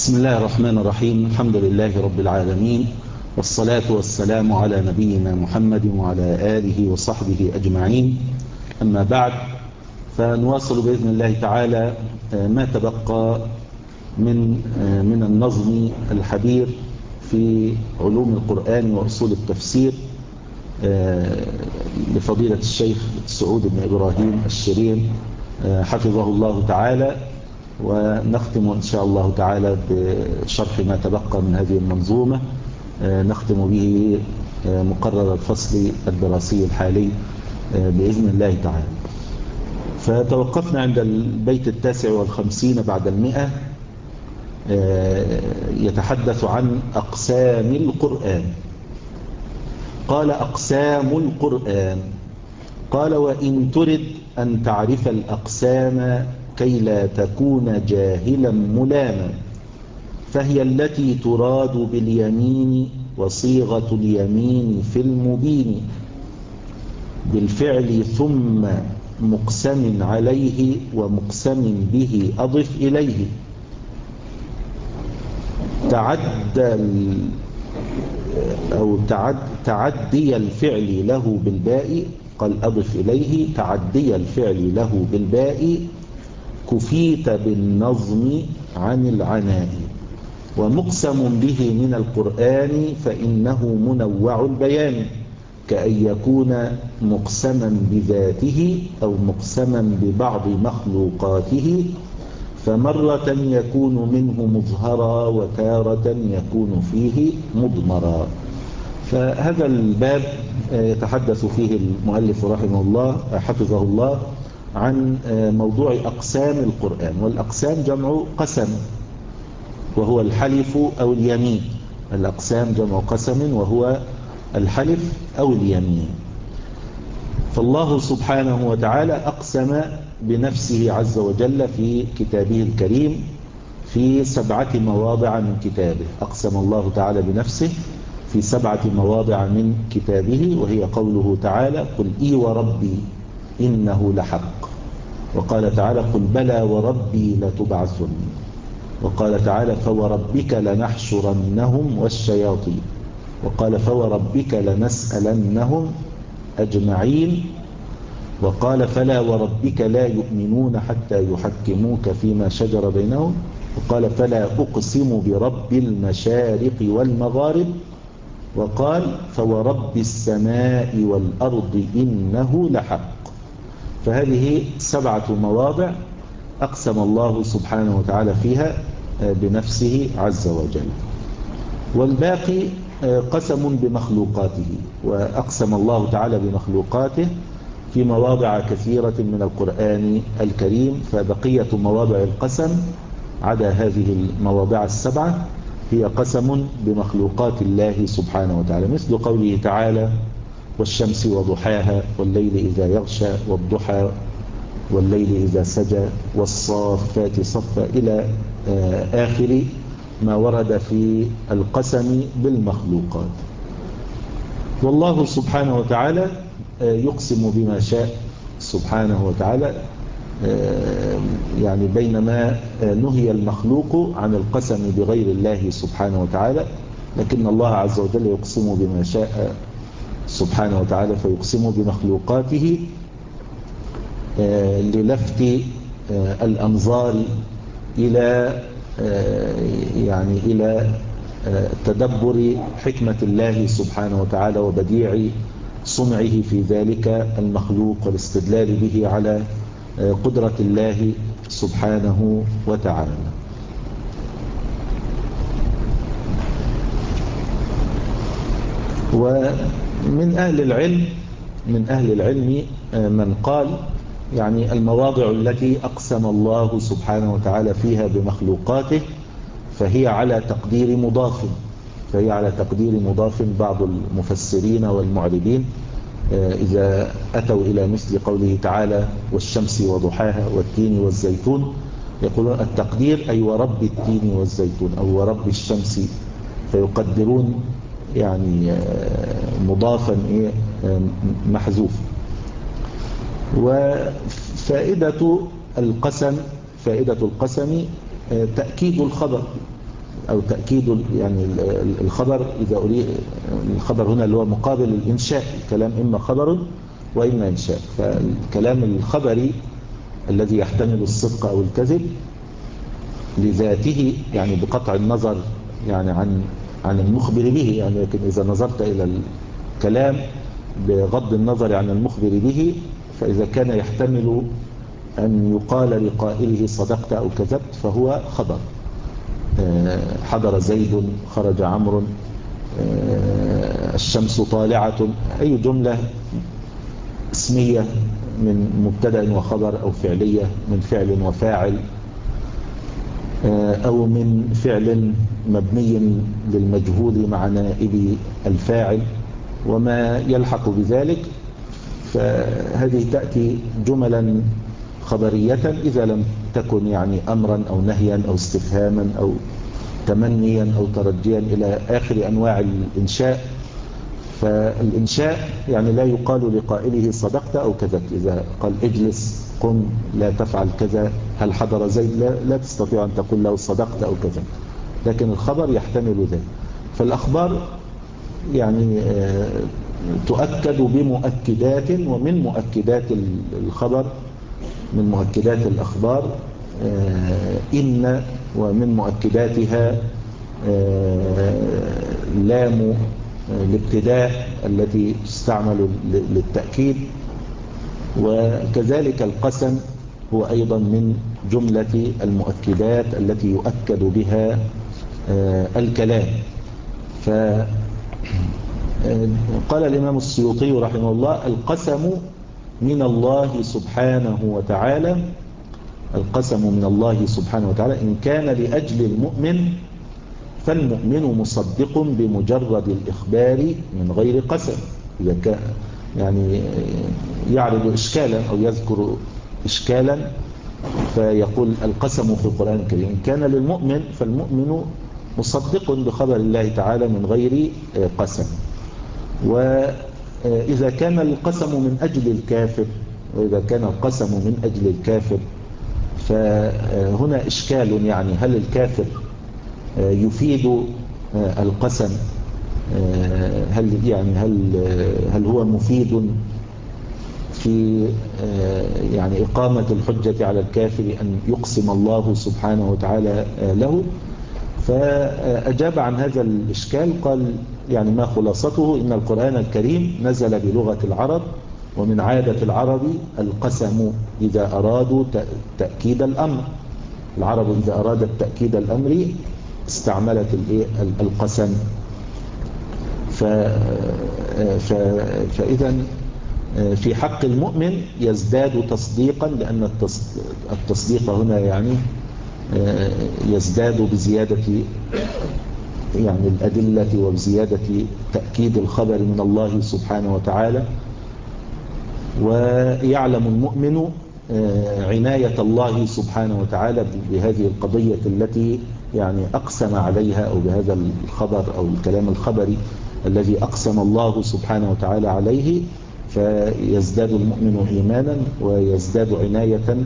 بسم الله الرحمن الرحيم. الحمد لله رب العالمين، والصلاة والسلام على نبينا محمد وعلى آله وصحبه أجمعين. أما بعد، فنواصل بإذن الله تعالى ما تبقى من النظم الحبير في علوم القرآن وأصول التفسير لفضيلة الشيخ سعود بن إبراهيم الشرين حفظه الله تعالى، ونختم إن شاء الله تعالى بشرح ما تبقى من هذه المنظومة، نختم به مقرر الفصل الدراسي الحالي بإذن الله تعالى. فتوقفنا عند البيت 59 بعد 100، يتحدث عن أقسام القرآن. قال: أقسام القرآن. قال: وإن ترد أن تعرف الأقسام كي لا تكون جاهلا ملاما، فهي التي تراد باليمين، وصيغة اليمين في المبين بالفعل ثم مقسم عليه ومقسم به أضف إليه. تعدي الفعل له بالباء، قال أضف إليه تعدي الفعل له بالباء، كفيت بالنظم عن العناء. ومقسم به من القرآن فإنه منوع البيان، كأن يكون مقسما بذاته أو مقسما ببعض مخلوقاته، فمرة يكون منه مظهرا وتارة يكون فيه مضمرا. فهذا الباب يتحدث فيه المؤلف رحمه الله حفظه الله عن موضوع أقسام القرآن. والأقسام جمع قسم، وهو الحلف أو اليمين. الأقسام جمع قسم وهو الحلف أو اليمين. فالله سبحانه وتعالى أقسم بنفسه عز وجل في كتابه الكريم في 7 مواضع من كتابه. أقسم الله تعالى بنفسه في 7 مواضع من كتابه، وهي قوله تعالى: قل إي وربي إنه لحق. وقال تعالى: قل بلى وربي لتبعثن. وقال تعالى: فوربك لنحشرنهم والشياطين. وقال: فوربك لنسألنهم أجمعين. وقال: فلا وربك لا يؤمنون حتى يحكموك فيما شجر بينهم. وقال: فلا أقسم برب المشارق والمغارب. وقال: فورب السماء والأرض إنه لحق. فهذه 7 مواضع أقسم الله سبحانه وتعالى فيها بنفسه عز وجل. والباقي قسم بمخلوقاته، وأقسم الله تعالى بمخلوقاته في مواضع كثيرة من القرآن الكريم. فبقية مواضع القسم عدا هذه المواضع 7 هي قسم بمخلوقات الله سبحانه وتعالى، مثل قوله تعالى: والشمس وضحاها، والليل إذا يغشى، والضحى، والليل إذا سجى، والصافات صفا، إلى آخر ما ورد في القسم بالمخلوقات. والله سبحانه وتعالى يقسم بما شاء سبحانه وتعالى، يعني بينما نهي المخلوق عن القسم بغير الله سبحانه وتعالى، لكن الله عز وجل يقسم بما شاء سبحانه وتعالى، فيقسم بمخلوقاته للفت الأنظار إلى إلى تدبر حكمة الله سبحانه وتعالى وبديع صنعه في ذلك المخلوق، والاستدلال به على قدرة الله سبحانه وتعالى. ومن أهل العلم من قال يعني المواضع التي أقسم الله سبحانه وتعالى فيها بمخلوقاته فهي على تقدير مضاف. بعض المفسرين والمعربين إذا أتوا إلى مثل قوله تعالى: والشمس وضحاها والتين والزيتون، يقولون التقدير أي ورب التين والزيتون أو ورب الشمس، فيقدرون يعني مضافا محذوف. وفائدة القسم تأكيد الخبر، أو تأكيد يعني الخبر إذا أريد الخبر هنا اللي هو مقابل الإنشاء، الكلام إما خبر وإما إنشاء. فالكلام الخبري الذي يحتمل الصدق أو الكذب لذاته يعني بقطع النظر يعني عن المخبر به، يعني لكن إذا نظرت إلى الكلام بغض النظر عن المخبر به، فإذا كان يحتمل أن يقال لقائله صدقت أو كذبت فهو خبر. حضر زيد، خرج عمرو، الشمس طالعة، أي جملة اسمية من مبتدأ وخبر، أو فعلية من فعل وفاعل، أو من فعل مبني للمجهول مع نائب الفاعل وما يلحق بذلك، فهذه تأتي جملا خبرية إذا لم تكن يعني أمرا أو نهيا أو استفهاما أو تمنيا أو ترجيا إلى آخر أنواع الإنشاء. فالإنشاء يعني لا يقال لقائله صدقت أو كذبت. إذا قال اجلس، قم، لا تفعل كذا، هل حضر زيد، لا تستطيع أن تقول له صدقت أو كذبت، لكن الخبر يحتمل ذلك. فالأخبار يعني تؤكد بمؤكدات، ومن مؤكدات الخبر، من مؤكدات الأخبار إن، ومن مؤكداتها لام الابتداء التي تستعمل للتأكيد، وكذلك القسم هو أيضا من جملة المؤكدات التي يؤكد بها الكلام. فقال الإمام السيوطي رحمه الله: القسم من الله سبحانه وتعالى، القسم من الله سبحانه وتعالى إن كان لأجل المؤمن فالمؤمن مصدق بمجرد الإخبار من غير قسم. إذا كان يعني يعرض إشكالا أو يذكر إشكالا فيقول القسم في القرآن الكريم إن كان للمؤمن فالمؤمن مصدق بخبر الله تعالى من غير قسم. وإذا كان القسم من أجل الكافر، وإذا كان القسم من أجل الكافر فهنا إشكال، يعني هل الكافر يفيد القسم؟ هل هو مفيد في يعني إقامة الحجة على الكافر أن يقسم الله سبحانه وتعالى له؟ فأجاب عن هذا الإشكال، قال يعني ما خلاصته: إن القرآن الكريم نزل بلغة العرب، ومن عادة العرب القسم إذا أرادوا تأكيد الأمر. العرب إذا أرادت تأكيد الأمر استعملت القسم. فإذا في حق المؤمن يزداد تصديقا، لأن التصديق هنا يعني يزداد بزيادة يعني الأدلة وبزيادة تأكيد الخبر من الله سبحانه وتعالى. ويعلم المؤمن عناية الله سبحانه وتعالى بهذه القضية التي يعني أقسم عليها، أو بهذا الخبر أو الكلام الخبري الذي أقسم الله سبحانه وتعالى عليه، فيزداد المؤمن إيمانا ويزداد عناية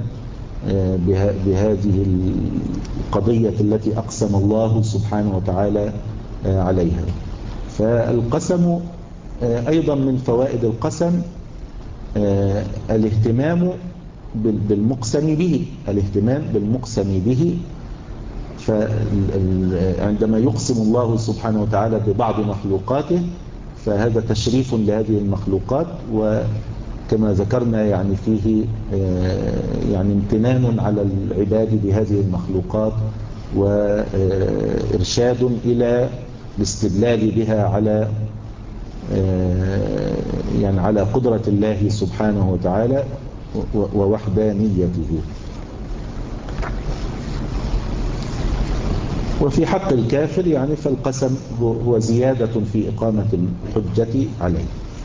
بهذه القضية التي أقسم الله سبحانه وتعالى عليها. فالقسم أيضا من فوائد القسم الاهتمام بالمقسم به، الاهتمام بالمقسم به. فعندما يقسم الله سبحانه وتعالى ببعض مخلوقاته فهذا تشريف لهذه المخلوقات، وكما ذكرنا يعني فيه يعني امتنان على العباد بهذه المخلوقات، وإرشاد إلى الاستدلال بها على يعني على قدرة الله سبحانه وتعالى ووحدانيته. وفي حق الكافر يعني فالقسم هو زيادة في إقامة الحجة عليه.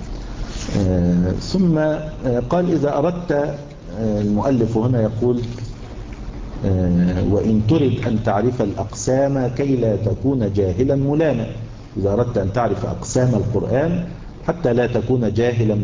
ثم قال إذا أردت، المؤلف هنا يقول وإن ترد أن تعرف الأقسام كي لا تكون جاهلا ملاما. إذا أردت أن تعرف أقسام القرآن حتى لا تكون جاهلا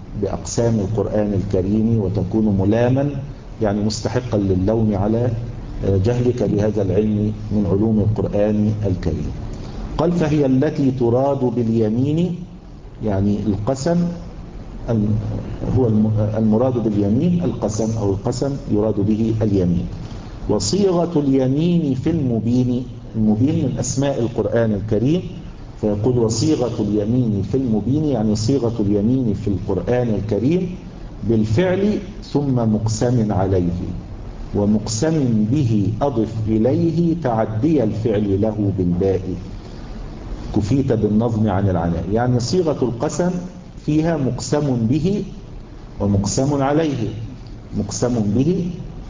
بأقسام القرآن الكريم وتكون ملاما يعني مستحقا للوم على جهلك بهذا العلم من علوم القرآن الكريم. قال فهي التي تراد باليمين، يعني القسم هو المراد باليمين القسم، أو القسم يراد به اليمين. وصيغة اليمين في المبين، المبين من أسماء القرآن الكريم، فيقول وصيغة اليمين في المبين، يعني صيغة اليمين في القرآن الكريم بالفعل ثم مقسم عليه، ومقسم به أضف إليه تعدي الفعل له بالباء، كفيت بالنظم عن العناء. يعني صيغة القسم فيها مقسم به ومقسم عليه، مقسم به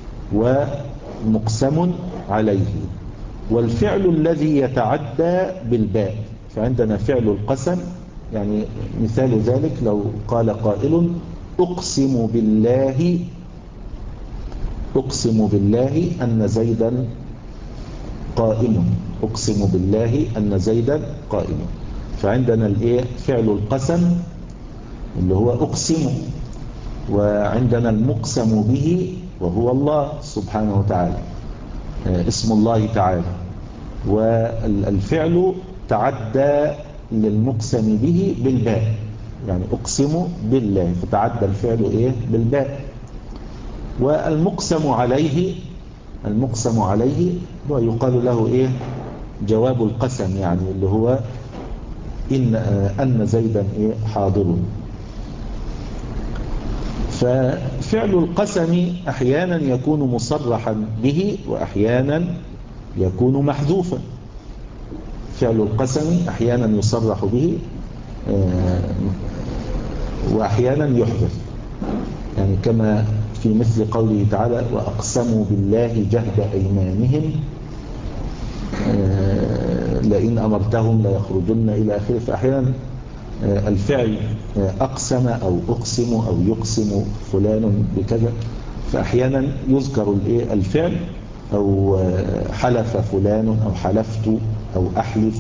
ومقسم عليه، والفعل الذي يتعدى بالباء. فعندنا فعل القسم، يعني مثال ذلك لو قال قائل أقسم بالله، أقسم بالله أن زيدا قائم، أقسم بالله أن زيدا قائم. فعندنا فعل القسم اللي هو أقسم، وعندنا المقسم به وهو الله سبحانه وتعالى، اسم الله تعالى، والفعل تعدى للمقسم به بالباء، يعني أقسم بالله فتعدى الفعل بالباء. والمقسم عليه، المقسم عليه هو يقال له جواب القسم، يعني اللي هو أن زيدا حاضر. ففعل القسم أحيانا يكون مصرحا به وأحيانا يكون محذوفا. فعل القسم أحيانا يصرح به وأحيانا يحذف، يعني كما في مثل قوله تعالى وأقسموا بالله جهد أيمانهم لئن أمرتهم ليخرجن إلى آخره. فأحيانا الفعل أقسم أو أقسم أو يقسم فلان بكذا، فأحيانا يذكر الفعل، أو حلف فلان أو حلفت أو أحلف.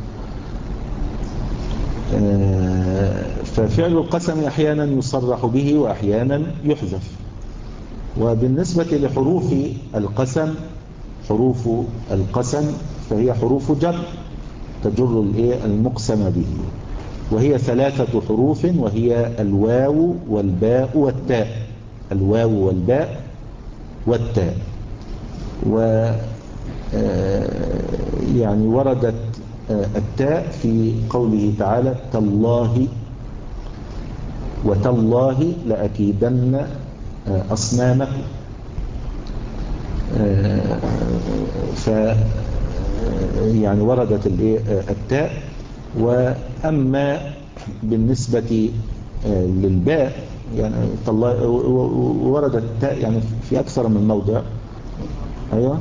ففعل القسم أحيانا يصرح به وأحيانا يحذف. وبالنسبة لحروف القسم، حروف القسم فهي حروف جر تجر المقسم به، وهي 3 حروف، وهي الواو والباء والتاء، الواو والباء والتاء. يعني وردت التاء في قوله تعالى تالله وتالله لأكيدن أصنامكم. يعني وردت التاء. وأما بالنسبة للباء يعني تالله وردت التاء يعني في أكثر من موضع. أيوة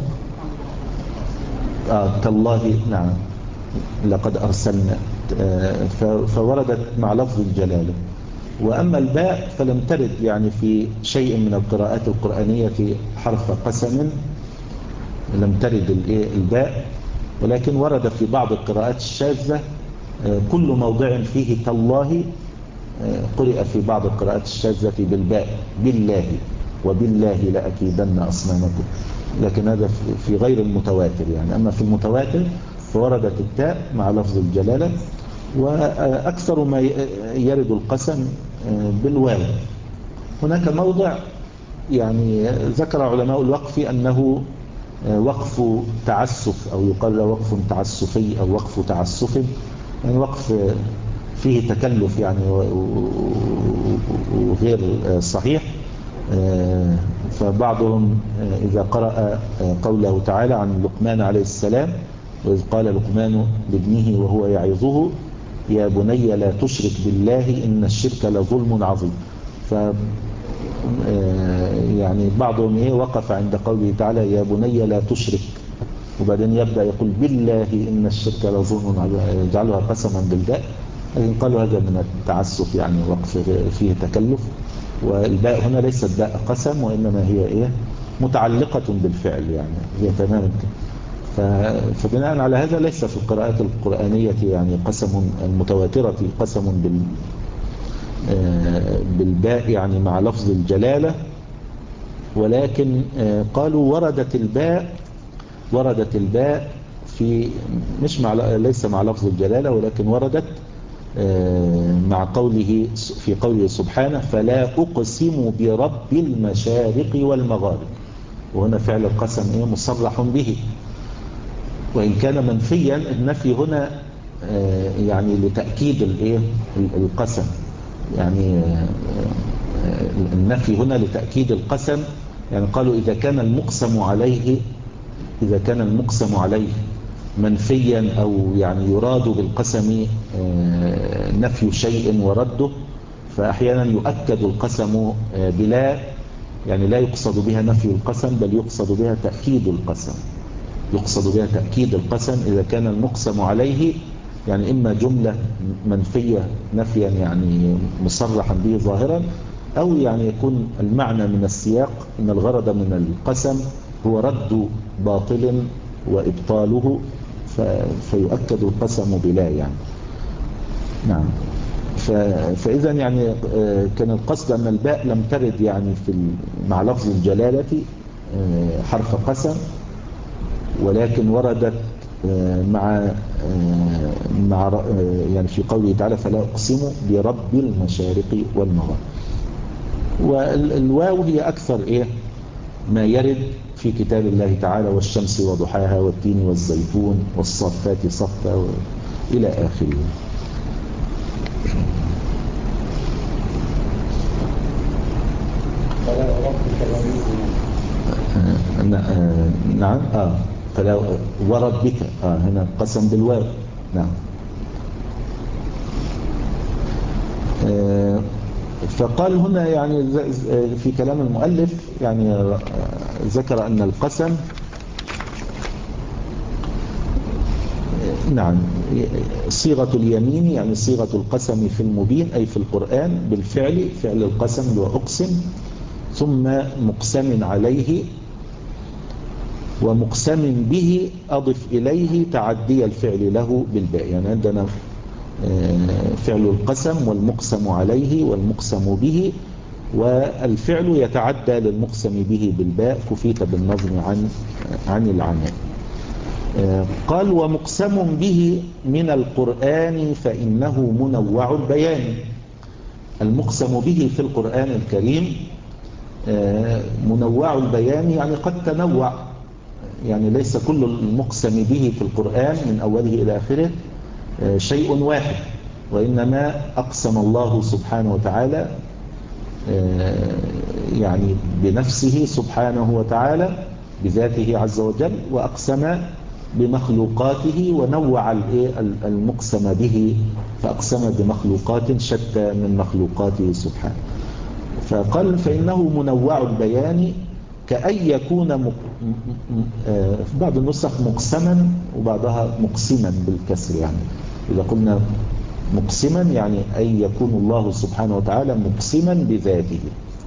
تالله، نعم لقد أرسلنا، فوردت مع لفظ الجلالة. وأما الباء فلم ترد يعني في شيء من القراءات القرآنية حرف قسم، لم ترد الباء، ولكن ورد في بعض القراءات الشاذة كل موضع فيه تالله قرئ في بعض القراءات الشاذة بالباء، بالله وبالله لأكيدن أصنامكم، لكن هذا في غير المتواتر يعني. أما في المتواتر فوردت التاء مع لفظ الجلالة. وأكثر ما يرد القسم بالواو. هناك موضع يعني ذكر علماء الوقف أنه وقف تعسف، أو يقال له وقف تعسفي أو وقف تعسف، يعني وقف فيه تكلف يعني وغير صحيح. فبعضهم إذا قرأ قوله تعالى عن لقمان عليه السلام وإذ قال لقمان لابنه وهو يعظه يا بني لا تشرك بالله إن الشرك لظلم عظيم، يعني بعضهم وقف عند قوله تعالى يا بني لا تشرك، وبعدين يبدأ يقول بالله إن الشرك لظلم عظيم، يجعلها قسما بالباء. لكن قالوا هذا من التعسف، يعني وقف فيه تكلف. والباء هنا ليست باء قسم، وإنما هي متعلقة بالفعل، يعني هي تماما. فبناء على هذا ليس في القراءات القرآنية يعني قسم المتواترة قسم بالباء يعني مع لفظ الجلالة ولكن قالوا وردت الباء في مش مع ليس مع لفظ الجلالة، ولكن وردت مع قوله في قوله سبحانه فلا أقسم برب المشارق والمغارب، وهنا فعل القسم مصرح به، وإن كان منفيا. النفي هنا يعني لتأكيد القسم، يعني النفي هنا لتأكيد القسم. يعني قالوا إذا كان المقسم عليه منفيا، أو يعني يراد بالقسم نفي شيء ورده، فأحيانا يؤكد القسم بلا، يعني لا يقصد بها نفي القسم، بل يقصد بها تأكيد القسم. إذا كان المقسم عليه يعني إما جملة منفية نفيا يعني مصرحا به ظاهرا، أو يعني يكون المعنى من السياق أن الغرض من القسم هو رد باطل وإبطاله، فيؤكد القسم بلا يعني. نعم. فإذا يعني كان القصد أن الباء لم ترد يعني مع لفظ الجلالة حرف قسم، ولكن وردت مع يعني في قوله تعالى فلا أقسم برب المشارق والمغارب. والواو هي أكثر ما يرد في كتاب الله تعالى: والشمس وضحاها والتين والزيتون والصافات صفا إلى آخره. نعم. فلا وربك هنا قسم بالواو. نعم. فقال هنا يعني في كلام المؤلف يعني ذكر أن القسم نعم صيغة اليمين، يعني صيغة القسم في المبين أي في القرآن بالفعل، فعل القسم وأقسم، ثم مقسم عليه ومقسم به أضف إليه تعدي الفعل له بالباء. يعني عندنا فعل القسم والمقسم عليه والمقسم به، والفعل يتعدى للمقسم به بالباء، كفيت بالنظم عن العناء. قال ومقسم به من القرآن فإنه منوع البيان. المقسم به في القرآن الكريم منوع البيان، يعني قد تنوع، يعني ليس كل المقسم به في القرآن من أوله إلى آخره شيء واحد، وإنما أقسم الله سبحانه وتعالى يعني بنفسه سبحانه وتعالى بذاته عز وجل، وأقسم بمخلوقاته ونوع المقسم به، فأقسم بمخلوقات شتى من مخلوقاته سبحانه. فقال فإنه منوع البيان كأن يكون في بعض النسخ مقسما وبعضها مقسما بالكسر، يعني إذا قلنا مقسما يعني أن يكون الله سبحانه وتعالى مقسما بذاته.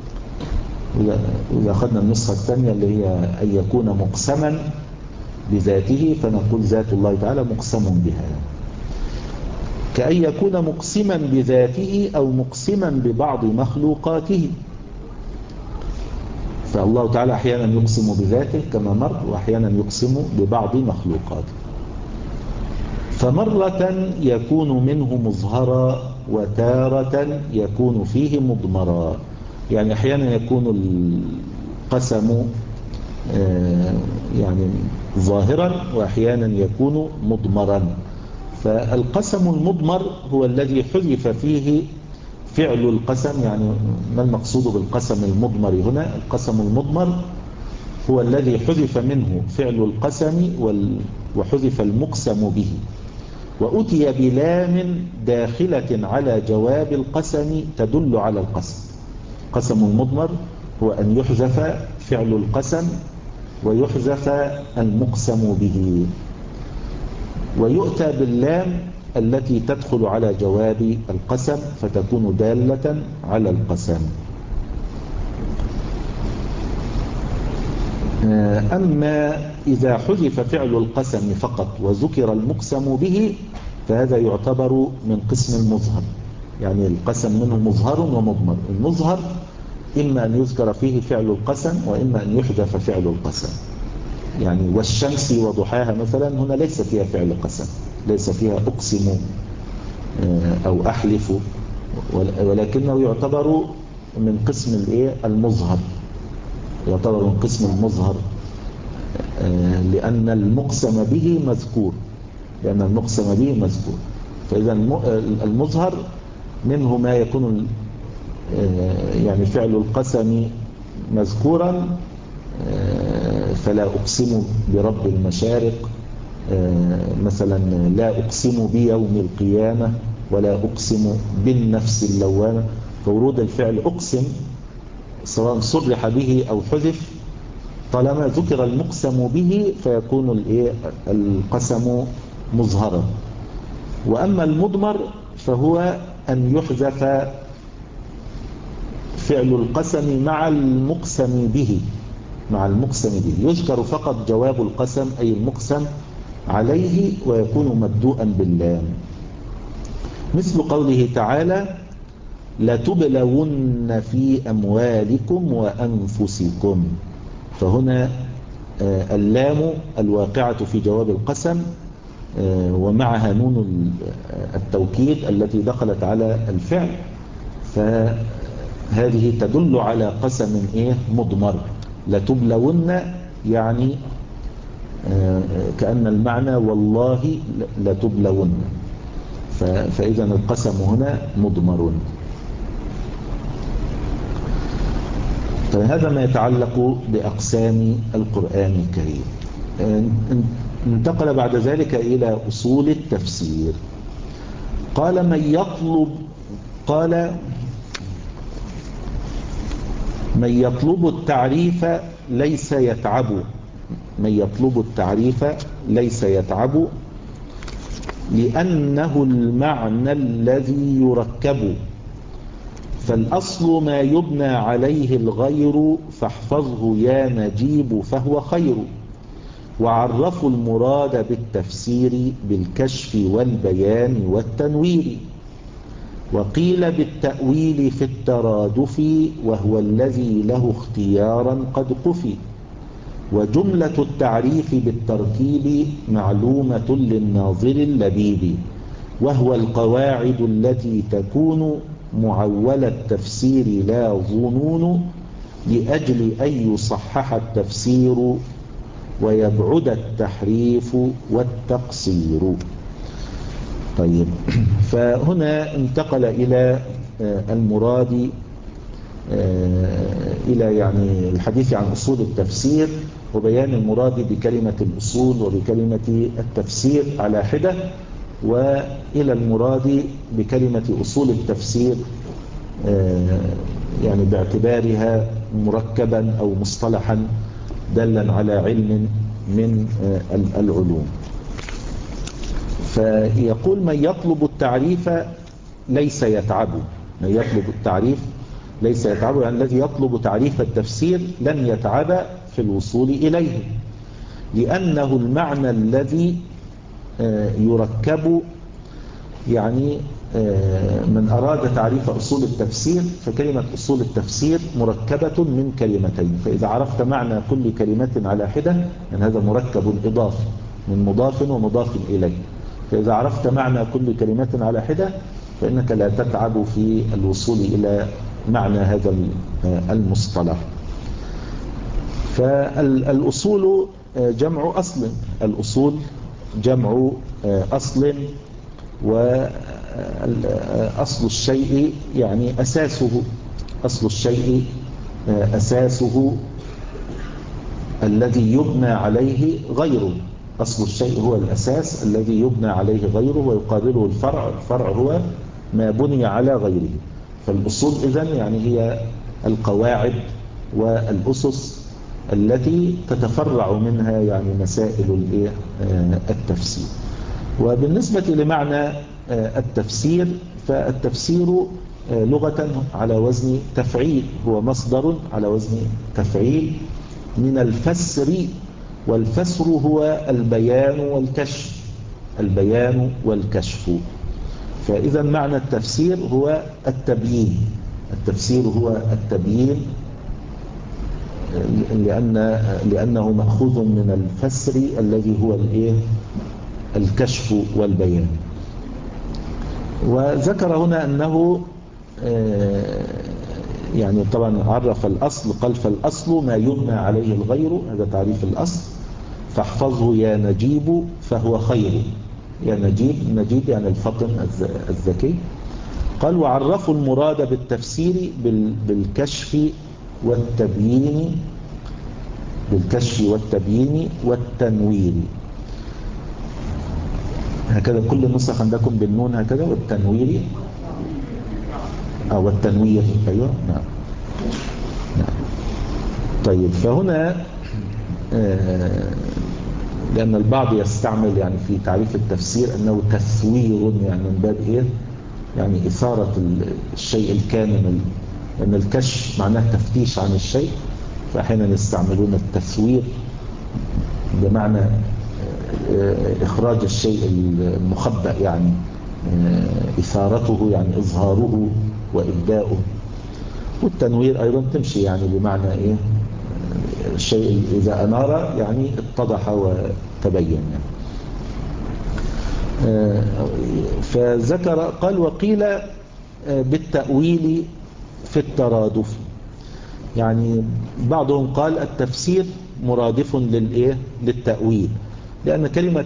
وإذا أخذنا النسخة الثانية اللي هي أن يكون مقسما بذاته، فنقول ذات الله تعالى مقسم بها، كأن يكون مقسما بذاته أو مقسما ببعض مخلوقاته. فالله تعالى أحيانا يقسم بذاته كما مر، وأحيانا يقسم ببعض مخلوقاته. فمرة يكون منه مظهرا وتارة يكون فيه مضمرا، يعني أحيانا يكون القسم يعني ظاهرا، وأحيانا يكون مضمرا. فالقسم المضمر هو الذي حذف فيه فعل القسم. يعني ما المقصود بالقسم المضمر هنا؟ القسم المضمر هو الذي حذف منه فعل القسم وحذف المقسم به، وأتي بلام داخلة على جواب القسم تدل على القسم. قسم المضمر هو أن يحذف فعل القسم ويحذف المقسم به، ويؤتى باللام التي تدخل على جواب القسم فتكون دالة على القسم. أما إذا حذف فعل القسم فقط وذكر المقسم به فهذا يعتبر من قسم المظهر، يعني القسم منه مظهر ومضمر. المظهر إما أن يذكر فيه فعل القسم وإما أن يحذف فعل القسم. يعني والشمس وضحاها مثلا هنا ليس فيها فعل قسم، ليس فيها أقسم أو أحلف، ولكنه يعتبر من قسم المظهر، يعتبر من قسم المظهر، لأن المقسم به مذكور، لأن المقسم به مذكور. فإذا المظهر منه ما يكون يعني فعل القسم مذكورا، فلا أقسم برب المشارق مثلا، لا أقسم بيوم القيامة، ولا أقسم بالنفس اللوامة. فورود الفعل أقسم سواء صرح به أو حذف، طالما ذكر المقسم به فيكون القسم مظهرا. وأما المضمر فهو أن يحذف فعل القسم مع المقسم به، مع المقسم به، يذكر فقط جواب القسم أي المقسم عليه ويكون مبدوءا باللام، مثل قوله تعالى لتبلون في أموالكم وأنفسكم. فهنا اللام الواقعة في جواب القسم ومعها نون التوكيد التي دخلت على الفعل، فهذه تدل على قسم مضمر. لتبلون يعني كأن المعنى والله لتبلون، فإذا القسم هنا مضمر. فهذا ما يتعلق بأقسام القرآن الكريم. انتقل بعد ذلك إلى أصول التفسير. قال من يطلب التعريف ليس يتعب، من يطلب التعريف ليس يتعب، لأنه المعنى الذي يركب، فالأصل ما يبنى عليه الغير، فاحفظه يا نجيب فهو خير. وعرفوا المراد بالتفسير بالكشف والبيان والتنوير. وقيل بالتأويل في الترادف، وهو الذي له اختيارا قد قفي. وجملة التعريف بالتركيب معلومة للناظر اللبيب، وهو القواعد التي تكون معول التفسير لا ظنون، لأجل أن يصحح التفسير ويبعد التحريف والتقصير. طيب، فهنا انتقل إلى المراد، إلى يعني الحديث عن أصول التفسير وبيان المراد بكلمة الأصول وبكلمة التفسير على حدة، وإلى المراد بكلمة أصول التفسير يعني باعتبارها مركبا أو مصطلحا دلا على علم من العلوم. فيقول من يطلب التعريف ليس يتعب. من يطلب التعريف ليس يتعب، يعني الذي يطلب تعريف التفسير لن يتعب في الوصول إليه، لأنه المعنى الذي يركب. يعني من أراد تعريف أصول التفسير فكلمة أصول التفسير مركبة من كلمتين، فإذا عرفت معنى كل كلمة على حدة، يعني هذا مركب إضافي من مضاف ومضاف إليه، فإذا عرفت معنى كل كلمة على حدة فإنك لا تتعب في الوصول إلى معنى هذا المصطلح. فالأصول جمع أصل، الأصول جمع أصل، وأصل الشيء يعني أساسه، أصل الشيء أساسه الذي يبنى عليه غيره. أصل الشيء هو الأساس الذي يبنى عليه غيره ويقابله الفرع، الفرع هو ما بني على غيره. فالأصول إذن يعني هي القواعد والأسس التي تتفرع منها يعني مسائل التفسير. وبالنسبة لمعنى التفسير، فالتفسير لغة على وزن تفعيل، هو مصدر على وزن تفعيل من الفسر، والفسر هو البيان والكشف، البيان والكشف. فإذا معنى التفسير هو التبيين، التفسير هو التبيين، لأنه مأخوذ من الفسر الذي هو الكشف والبيان. وذكر هنا أنه يعني طبعا عرف الأصل، قال فالأصل ما يبنى عليه الغير، هذا تعريف الأصل، فاحفظه يا نجيب فهو خير. يا نجيب يعني الفطن الذكي. قال وعرفوا المراد بالتفسير بالكشف والتبيين، والتنوير. هكذا كل النسخ عندكم بالنون هكذا، والتنوير والتنوير. أيوة نعم. طيب فهنا لأن البعض يستعمل يعني في تعريف التفسير أنه تثوير، يعني من باب يعني إثارة الشيء الكامل، لأن الكشف معناه تفتيش عن الشيء، فأحيانا يستعملون التثوير بمعنى إخراج الشيء المخبأ، يعني إثارته يعني إظهاره وإبداؤه. والتنوير أيضا تمشي يعني بمعنى الشيء إذا أنار يعني اتضح وتبين يعني. فذكر قال وقيل بالتأويل في الترادف، يعني بعضهم قال التفسير مرادف للتأويل، لأن كلمة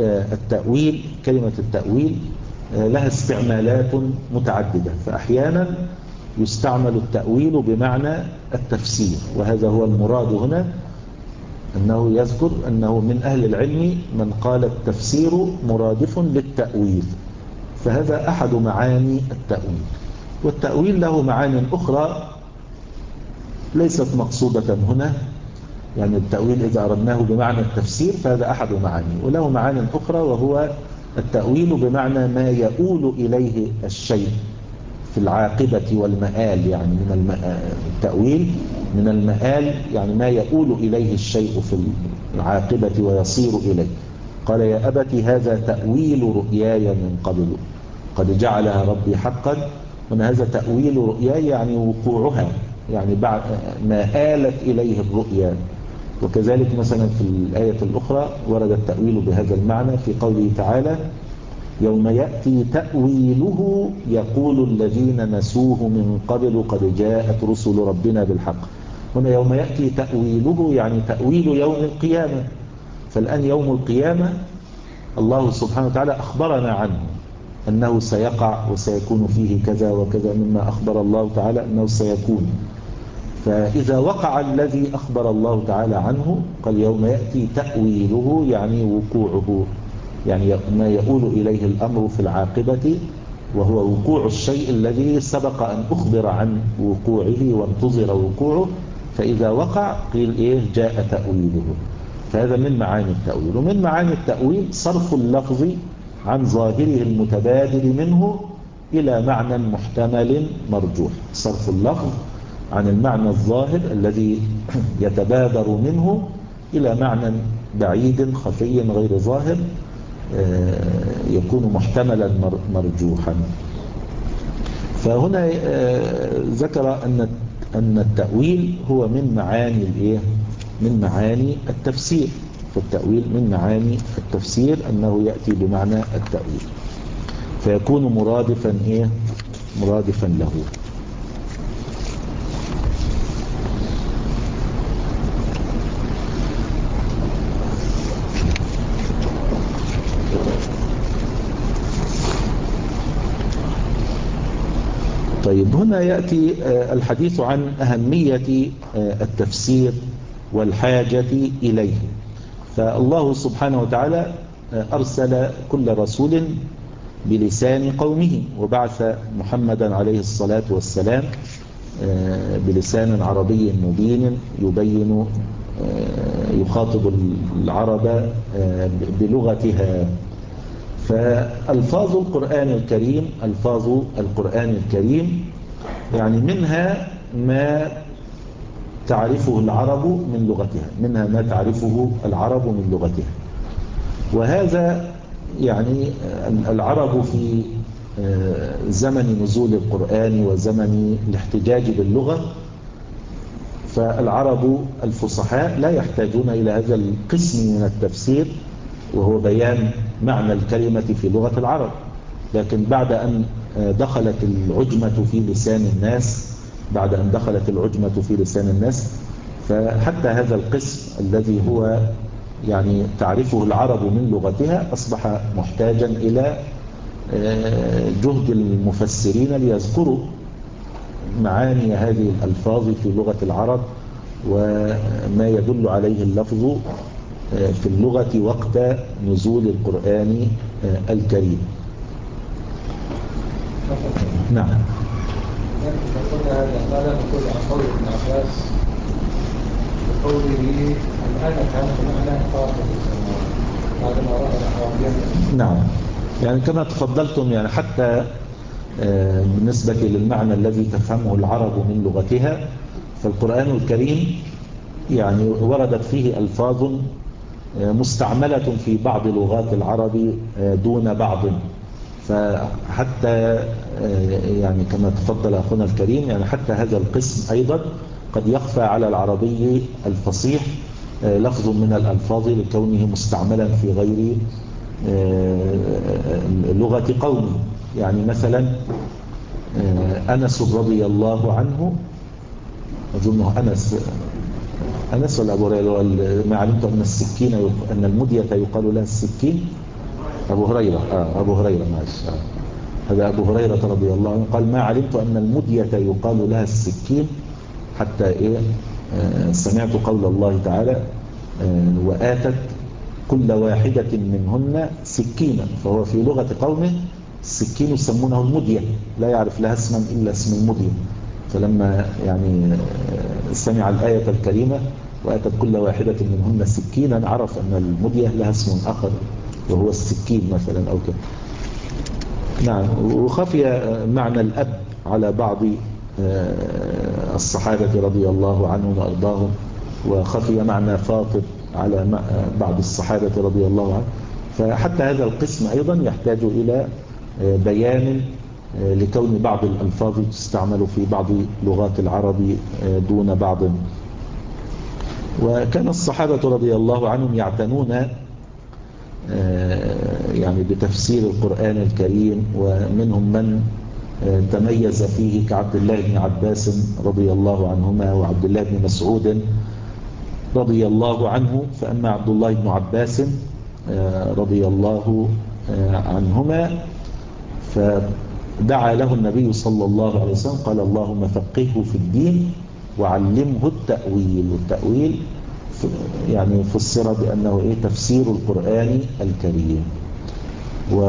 التأويل لها استعمالات متعددة، فأحيانا يستعمل التأويل بمعنى التفسير، وهذا هو المراد هنا، أنه يذكر أنه من أهل العلم من قال التفسير مرادف للتأويل، فهذا أحد معاني التأويل. والتأويل له معاني أخرى ليست مقصودة هنا، يعني التأويل إذا أردناه بمعنى التفسير فهذا أحد معاني، وله معاني أخرى، وهو التأويل بمعنى ما يؤول إليه الشيء في العاقبة والمآل، يعني من التأويل من المآل، يعني ما يؤول إليه الشيء في العاقبة ويصير إليه. قال يا أبت هذا تأويل رؤياي من قبل قد جعلها ربي حقا. هنا هذا تأويل رؤياي يعني وقوعها، يعني بعد ما آلت إليه الرؤيا. وكذلك مثلا في الآية الأخرى ورد التأويل بهذا المعنى في قوله تعالى يوم يأتي تأويله يقول الذين نسوه من قبل قد جاءت رسل ربنا بالحق. هنا يوم يأتي تأويله يعني تأويل يوم القيامة، فالآن يوم القيامة الله سبحانه وتعالى أخبرنا عنه أنه سيقع وسيكون فيه كذا وكذا مما أخبر الله تعالى أنه سيكون. فإذا وقع الذي أخبر الله تعالى عنه قال يوم يأتي تأويله يعني وقوعه، يعني ما يؤول إليه الأمر في العاقبة، وهو وقوع الشيء الذي سبق أن أخبر عن وقوعه وانتظر وقوعه، فإذا وقع قيل جاء تأويله. فهذا من معاني التأويل. ومن معاني التأويل صرف اللفظ عن ظاهره المتبادل منه إلى معنى محتمل مرجوح، صرف اللفظ عن المعنى الظاهر الذي يتبادر منه إلى معنى بعيد خفي غير ظاهر يكون محتملا مرجوحا. فهنا ذكر أن التأويل هو من معاني التفسير، فالتأويل من معاني التفسير أنه يأتي بمعنى التأويل فيكون مرادفا له. طيب هنا يأتي الحديث عن أهمية التفسير والحاجة إليه. فالله سبحانه وتعالى أرسل كل رسول بلسان قومه، وبعث محمدا عليه الصلاة والسلام بلسان عربي مبين يبين يخاطب العرب بلغتها. فألفاظ القرآن الكريم يعني منها ما تعرفه العرب من لغتها، وهذا يعني العرب في زمن نزول القرآن وزمن الاحتجاج باللغة، فالعرب الفصحاء لا يحتاجون إلى هذا القسم من التفسير وهو بيان معنى الكلمة في لغة العرب. لكن بعد أن دخلت العجمة في لسان الناس فحتى هذا القسم الذي هو يعني تعرفه العرب من لغتها أصبح محتاجا إلى جهد المفسرين ليذكروا معاني هذه الألفاظ في لغة العرب وما يدل عليه اللفظ في اللغة وقت نزول القرآن الكريم. نعم. هذا نقول عن قول ابن عباس بقوله الآن كان بمعنى فاطر هذا ما رأى الأعرابيين. نعم، يعني كما تفضلتم يعني حتى بالنسبة للمعنى الذي تفهمه العرب من لغتها، فالقرآن الكريم يعني وردت فيه ألفاظ مستعملة في بعض لغات العرب دون بعض، فحتى يعني كما تفضل أخونا الكريم يعني حتى هذا القسم أيضا قد يخفى على العربي الفصيح لفظ من الألفاظ لكونه مستعملا في غير لغة قومه. يعني مثلا أنس رضي الله عنه، أظنه أنس ولا أبو هريرة، ما علمت أن السكين أن المدية يقال لها السكين. أبو هريرة معلش. هذا أبو هريرة رضي الله عنه قال ما علمت أن المدية يقال لها السكين حتى سمعت قول الله تعالى وآتت كل واحدة منهن سكينا، فهو في لغة قومه السكين يسمونه المدية، لا يعرف لها اسما إلا اسم المدية. فلما يعني سمع الآية الكريمة وآتت كل واحدة منهن سكينا عرف أن المدية لها اسم آخر وهو السكين مثلا أو كده. نعم. وخفي معنى الأب على بعض الصحابة رضي الله عنهم وأرضاهم، وخفي معنى فاطر على بعض الصحابة رضي الله عنهم. فحتى هذا القسم أيضا يحتاج إلى بيان لكون بعض الألفاظ تستعمل في بعض لغات العرب دون بعض. وكان الصحابة رضي الله عنهم يعتنون يعني بتفسير القرآن الكريم، ومنهم من تميز فيه كعبد الله بن عباس رضي الله عنهما وعبد الله بن مسعود رضي الله عنه. فأما عبد الله بن عباس رضي الله عنهما فدعا له النبي صلى الله عليه وسلم قال اللهم فقهه في الدين وعلمه التأويل. والتأويل يعني فسر بأنه تفسير القرآن الكريم. و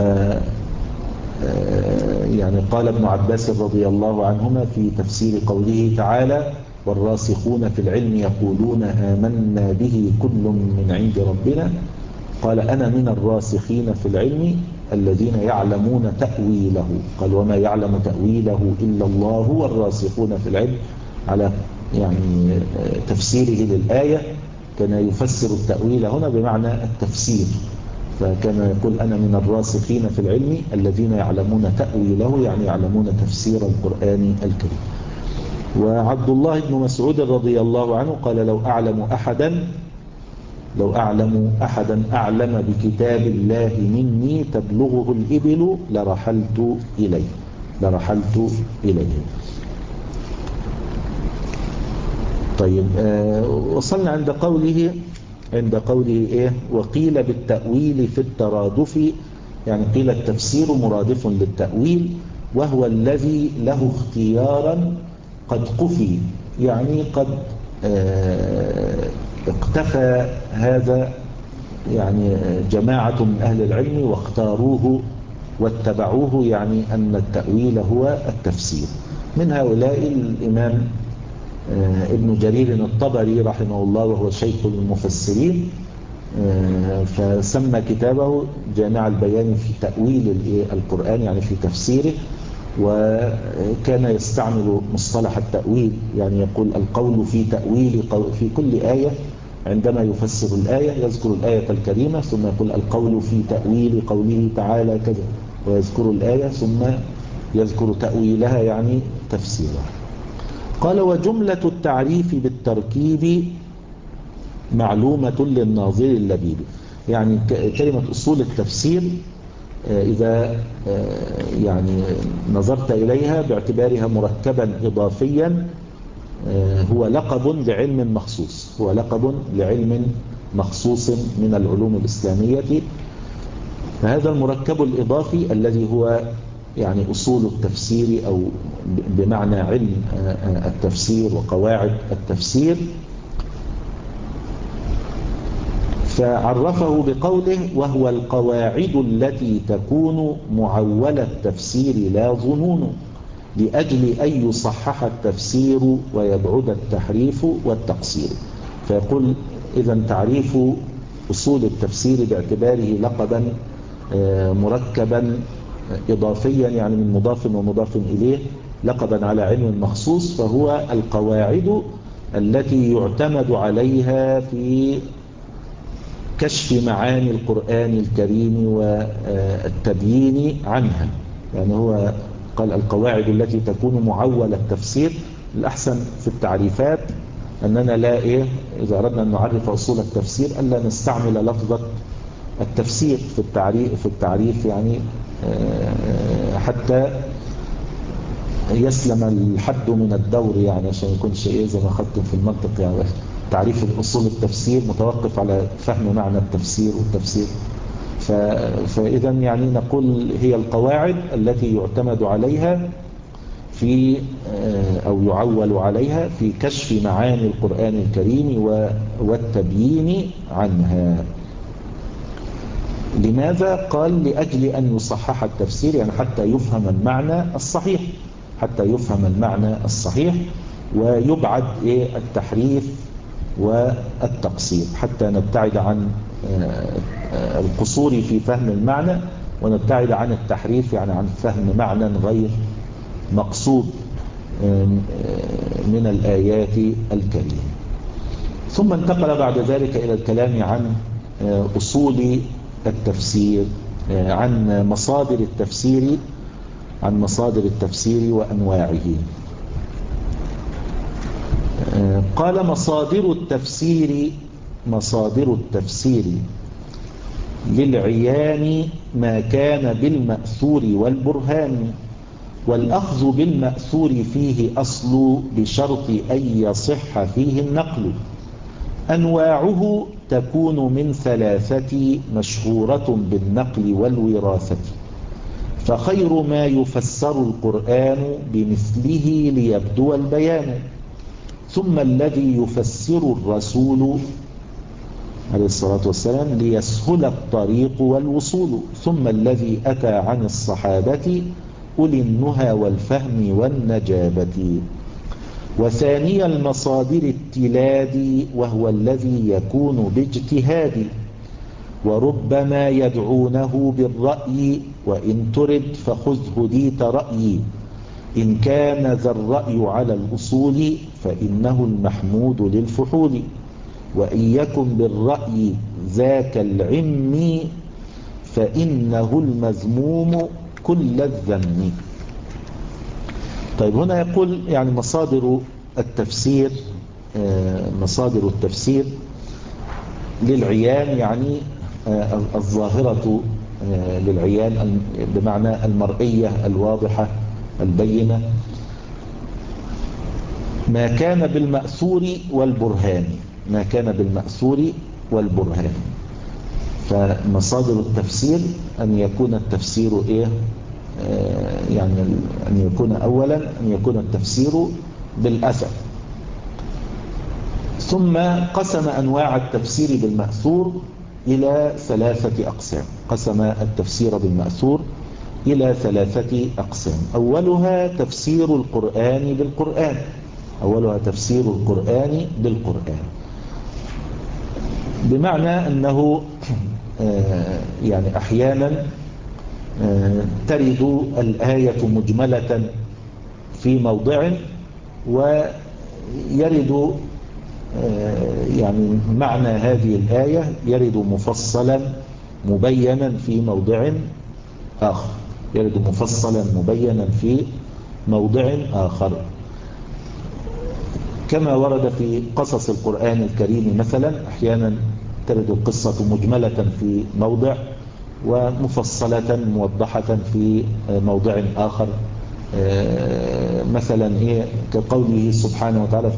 يعني قال ابن عباس رضي الله عنهما في تفسير قوله تعالى والراسخون في العلم يقولون آمنا به كل من عند ربنا، قال أنا من الراسخين في العلم الذين يعلمون تأويله. قال وما يعلم تأويله إلا الله والراسخون في العلم، على يعني تفسيره للآية كان يفسر التأويل هنا بمعنى التفسير، فكان يقول أنا من الراسخين في العلم الذين يعلمون تأويله يعني يعلمون تفسير القرآن الكريم. وعبد الله بن مسعود رضي الله عنه قال لو أعلم أحدا أعلم بكتاب الله مني تبلغه الإبل لرحلت إليه. طيب وصلنا عند قوله وقيل بالتأويل في الترادف، يعني قيل التفسير مرادف للتأويل وهو الذي له اختيارا قد قفي، يعني قد اقتفى هذا يعني جماعة من أهل العلم واختاروه واتبعوه، يعني أن التأويل هو التفسير. من هؤلاء الإمام ابن جرير الطبري رحمه الله وهو شيخ المفسرين، فسمى كتابه جامع البيان في تأويل القرآن يعني في تفسيره. وكان يستعمل مصطلح التأويل، يعني يقول القول في تأويل في كل آية، عندما يفسر الآية يذكر الآية الكريمة ثم يقول القول في تأويل قوله تعالى كذا، ويذكر الآية ثم يذكر تأويلها يعني تفسيرها. قال وجملة التعريف بالتركيب معلومة للناظر اللبيب. يعني كلمة أصول التفسير إذا يعني نظرت إليها باعتبارها مركبا إضافيا هو لقب لعلم مخصوص، هو لقب لعلم مخصوص من العلوم الإسلامية. فهذا المركب الإضافي الذي هو يعني أصول التفسير أو بمعنى علم التفسير وقواعد التفسير، فعرفه بقوله وهو القواعد التي تكون معول التفسير لا ظنون لأجل أن يصحح التفسير ويبعد التحريف والتقصير. فيقول إذن تعريف أصول التفسير باعتباره لقبا مركبا إضافيا يعني من مضاف ومضاف إليه لقبا على علم مخصوص، فهو القواعد التي يعتمد عليها في كشف معاني القرآن الكريم والتبيين عنها. يعني هو قال القواعد التي تكون معول التفسير. الأحسن في التعريفات أننا لا إذا أردنا أن نعرف أصول التفسير ألا نستعمل لفظة التفسير في التعريف يعني حتى يسلم الحد من الدور، يعني عشان يكون شيء زي ما أخذتم في المنطق يعني تعريف الأصول التفسير متوقف على فهم معنى التفسير والتفسير. فإذا يعني نقول هي القواعد التي يعتمد عليها في أو يعول عليها في كشف معاني القرآن الكريم والتبيين عنها. لماذا؟ قال لأجل أن يصحح التفسير يعني حتى يفهم المعنى الصحيح، حتى يفهم المعنى الصحيح ويبعد التحريف والتقصير، حتى نبتعد عن القصور في فهم المعنى ونبتعد عن التحريف يعني عن فهم معنى غير مقصود من الآيات الكريمة. ثم انتقل بعد ذلك إلى الكلام عن أصول التفسير، عن مصادر التفسير وأنواعه. قال مصادر التفسير للعيان ما كان بالمأثور والبرهان، والأخذ بالمأثور فيه أصل بشرط أن يصح فيه النقل. أنواعه تكون من 3 مشهورة بالنقل والوراثة، فخير ما يفسر القرآن بمثله ليبدو البيان، ثم الذي يفسر الرسول عليه الصلاة والسلام ليسهل الطريق والوصول، ثم الذي أتى عن الصحابة أولي النهى والفهم والنجابة. وثاني المصادر التلاد وهو الذي يكون باجتهاد، وربما يدعونه بالرأي وإن ترد فخذه ديت رأيي، إن كان ذا الرأي على الأصول فإنه المحمود للفحول، وإن يكن بالرأي ذاك العم فإنه المذموم كل الذم. طيب هنا يقول يعني مصادر التفسير للعيان يعني الظاهرة للعيان بمعنى المرئية الواضحة البينة، ما كان بالمأثور والبرهان. فمصادر التفسير أن يكون التفسير يعني أن يكون أولا أن يكون التفسير بالأثر. ثم قسم أنواع التفسير بالمأثور إلى 3 أقسام، قسم التفسير بالمأثور إلى 3 أقسام. أولها تفسير القرآن بالقرآن، بمعنى أنه يعني أحيانا ترد الآية مجملة في موضع، ويرد يعني معنى هذه الآية يرد مفصلا مبينا في موضع آخر. يرد مفصلا مبينا في موضع آخر، كما ورد في قصص القرآن الكريم مثلا. أحيانا ترد القصة مجملة في موضع ومفصلة موضحة في موضع آخر. مثلا كقوله سبحانه وتعالى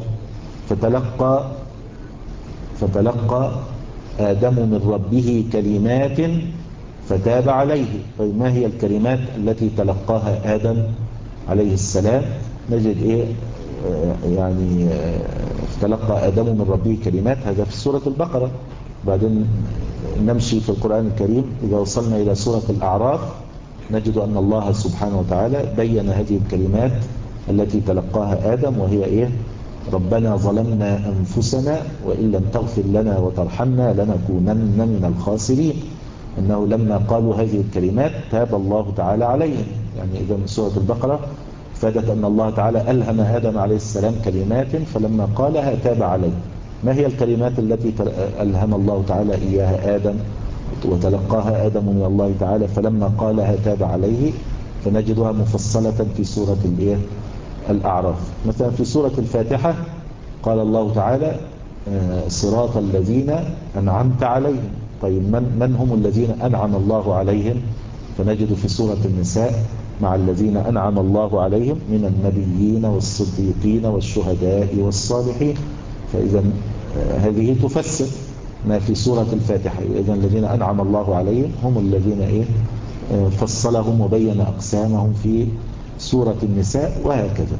فتلقى آدم من ربه كلمات فتاب عليه. طيب ما هي الكلمات التي تلقاها آدم عليه السلام؟ نجد يعني تلقى آدم من ربه كلمات، هذا في سورة البقرة. بعدين نمشي في القرآن الكريم، إذا وصلنا إلى سورة الأعراف نجد أن الله سبحانه وتعالى بين هذه الكلمات التي تلقاها آدم، وهي ربنا ظلمنا أنفسنا وإن لم تغفر لنا وترحمنا لنكونن من الخاسرين. أنه لما قالوا هذه الكلمات تاب الله تعالى عليهم. يعني إذا من سورة البقرة فادت أن الله تعالى ألهم آدم عليه السلام كلمات، فلما قالها تاب عليه. ما هي الكلمات التي ألهم الله تعالى إياها آدم وتلقاها آدم من الله تعالى فلما قالها تاب عليه؟ فنجدها مفصلة في سورة الأعراف. مثلا في سورة الفاتحة قال الله تعالى صراط الذين أنعمت عليهم. طيب من هم الذين أنعم الله عليهم؟ فنجد في سورة النساء مع الذين أنعم الله عليهم من النبيين والصديقين والشهداء والصالحين. فإذا هذه تفسر ما في سورة الفاتحة. إذا الذين أنعم الله عليهم هم الذين فصلهم وبين أقسامهم في سورة النساء، وهكذا.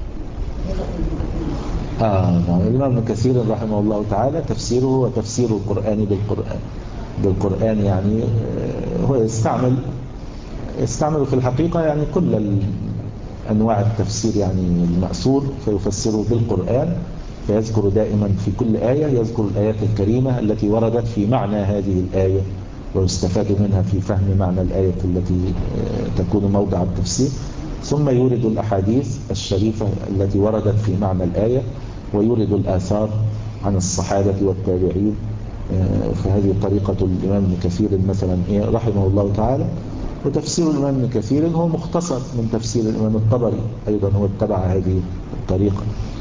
نعم. الإمام ابن كثير رحمه الله تعالى تفسيره وتفسير القرآن بالقرآن يعني هو يستعمل في الحقيقة يعني كل أنواع التفسير يعني المأثور، فيفسره بالقرآن، فيذكر دائما في كل آية يذكر الآيات الكريمة التي وردت في معنى هذه الآية، ويستفاد منها في فهم معنى الآية التي تكون موضع التفسير. ثم يورد الأحاديث الشريفة التي وردت في معنى الآية، ويورد الآثار عن الصحابة والتابعين. فهذه طريقة الإمام ابن كثير مثلا رحمه الله تعالى. وتفسير الإمام ابن كثير هو مختصر من تفسير الإمام الطبري، أيضا هو اتبع هذه الطريقة.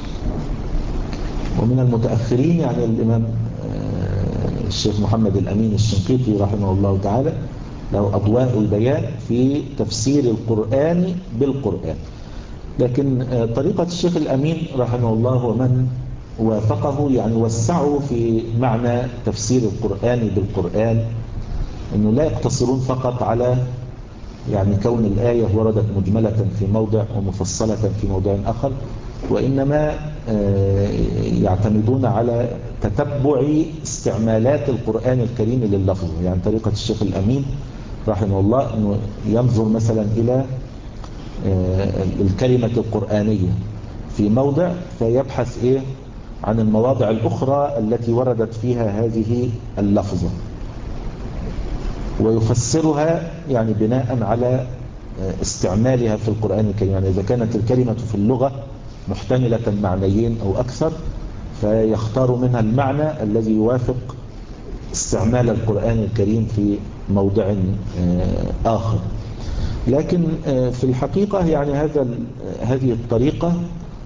ومن المتأخرين يعني الإمام الشيخ محمد الأمين الشنقيطي رحمه الله تعالى له أضواء البيان في تفسير القرآن بالقرآن. لكن طريقة الشيخ الأمين رحمه الله ومن وافقه يعني وسعوا في معنى تفسير القرآن بالقرآن، أنه لا يقتصرون فقط على يعني كون الآية وردت مجملة في موضع ومفصلة في موضع آخر، وإنما يعتمدون على تتبع استعمالات القرآن الكريم لللفظ. يعني طريقة الشيخ الأمين رحمه الله أنه ينظر مثلا إلى الكلمة القرآنية في موضع، فيبحث عن المواضع الأخرى التي وردت فيها هذه اللفظة، ويفسرها يعني بناء على استعمالها في القرآن الكريم. يعني إذا كانت الكلمة في اللغة محتملة معنيين أو أكثر، فيختار منها المعنى الذي يوافق استعمال القرآن الكريم في موضع آخر. لكن في الحقيقة يعني هذه الطريقة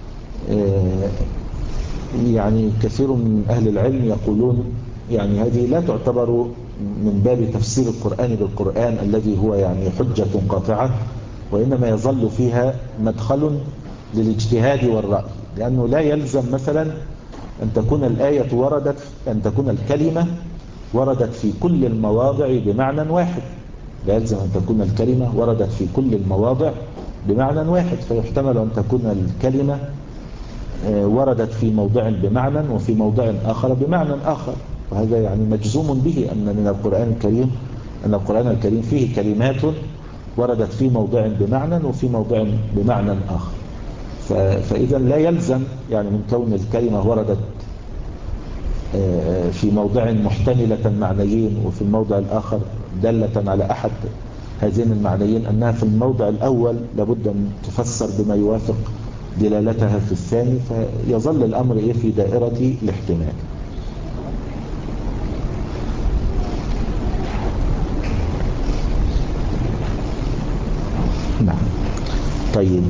يعني كثير من أهل العلم يقولون يعني هذه لا تعتبر من باب تفسير القرآن بالقرآن الذي هو يعني حجة قاطعة، وإنما يظل فيها مدخل للاجتهاد والرأي. لأنه لا يلزم مثلا أن تكون أن تكون الكلمة وردت في كل المواضع بمعنى واحد. لا يلزم أن تكون الكلمة وردت في كل المواضع بمعنى واحد، فيحتمل أن تكون الكلمة وردت في موضع بمعنى وفي موضع آخر بمعنى آخر. وهذا يعني مجزوم به أن القرآن الكريم فيه كلمات وردت في موضع بمعنى وفي موضع بمعنى آخر. فإذا لا يلزم يعني من كون الكلمة وردت في موضع محتملة معنيين وفي الموضع الآخر دالة على أحد هذين المعنيين أنها في الموضع الأول لابد أن تفسر بما يوافق دلالتها في الثاني، فيظل الأمر في دائرة الاحتمال. طيب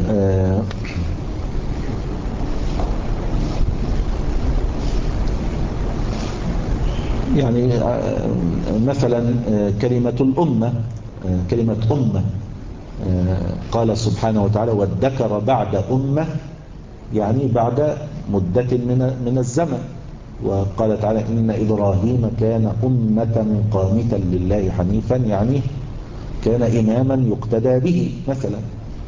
يعني مثلا كلمة الأمة، كلمة أمة، قال سبحانه وتعالى وادكر بعد أمة، يعني بعد مدة من الزمن. وقال تعالى إن إبراهيم كان أمة قانتا لله حنيفا، يعني كان إماما يقتدى به مثلا.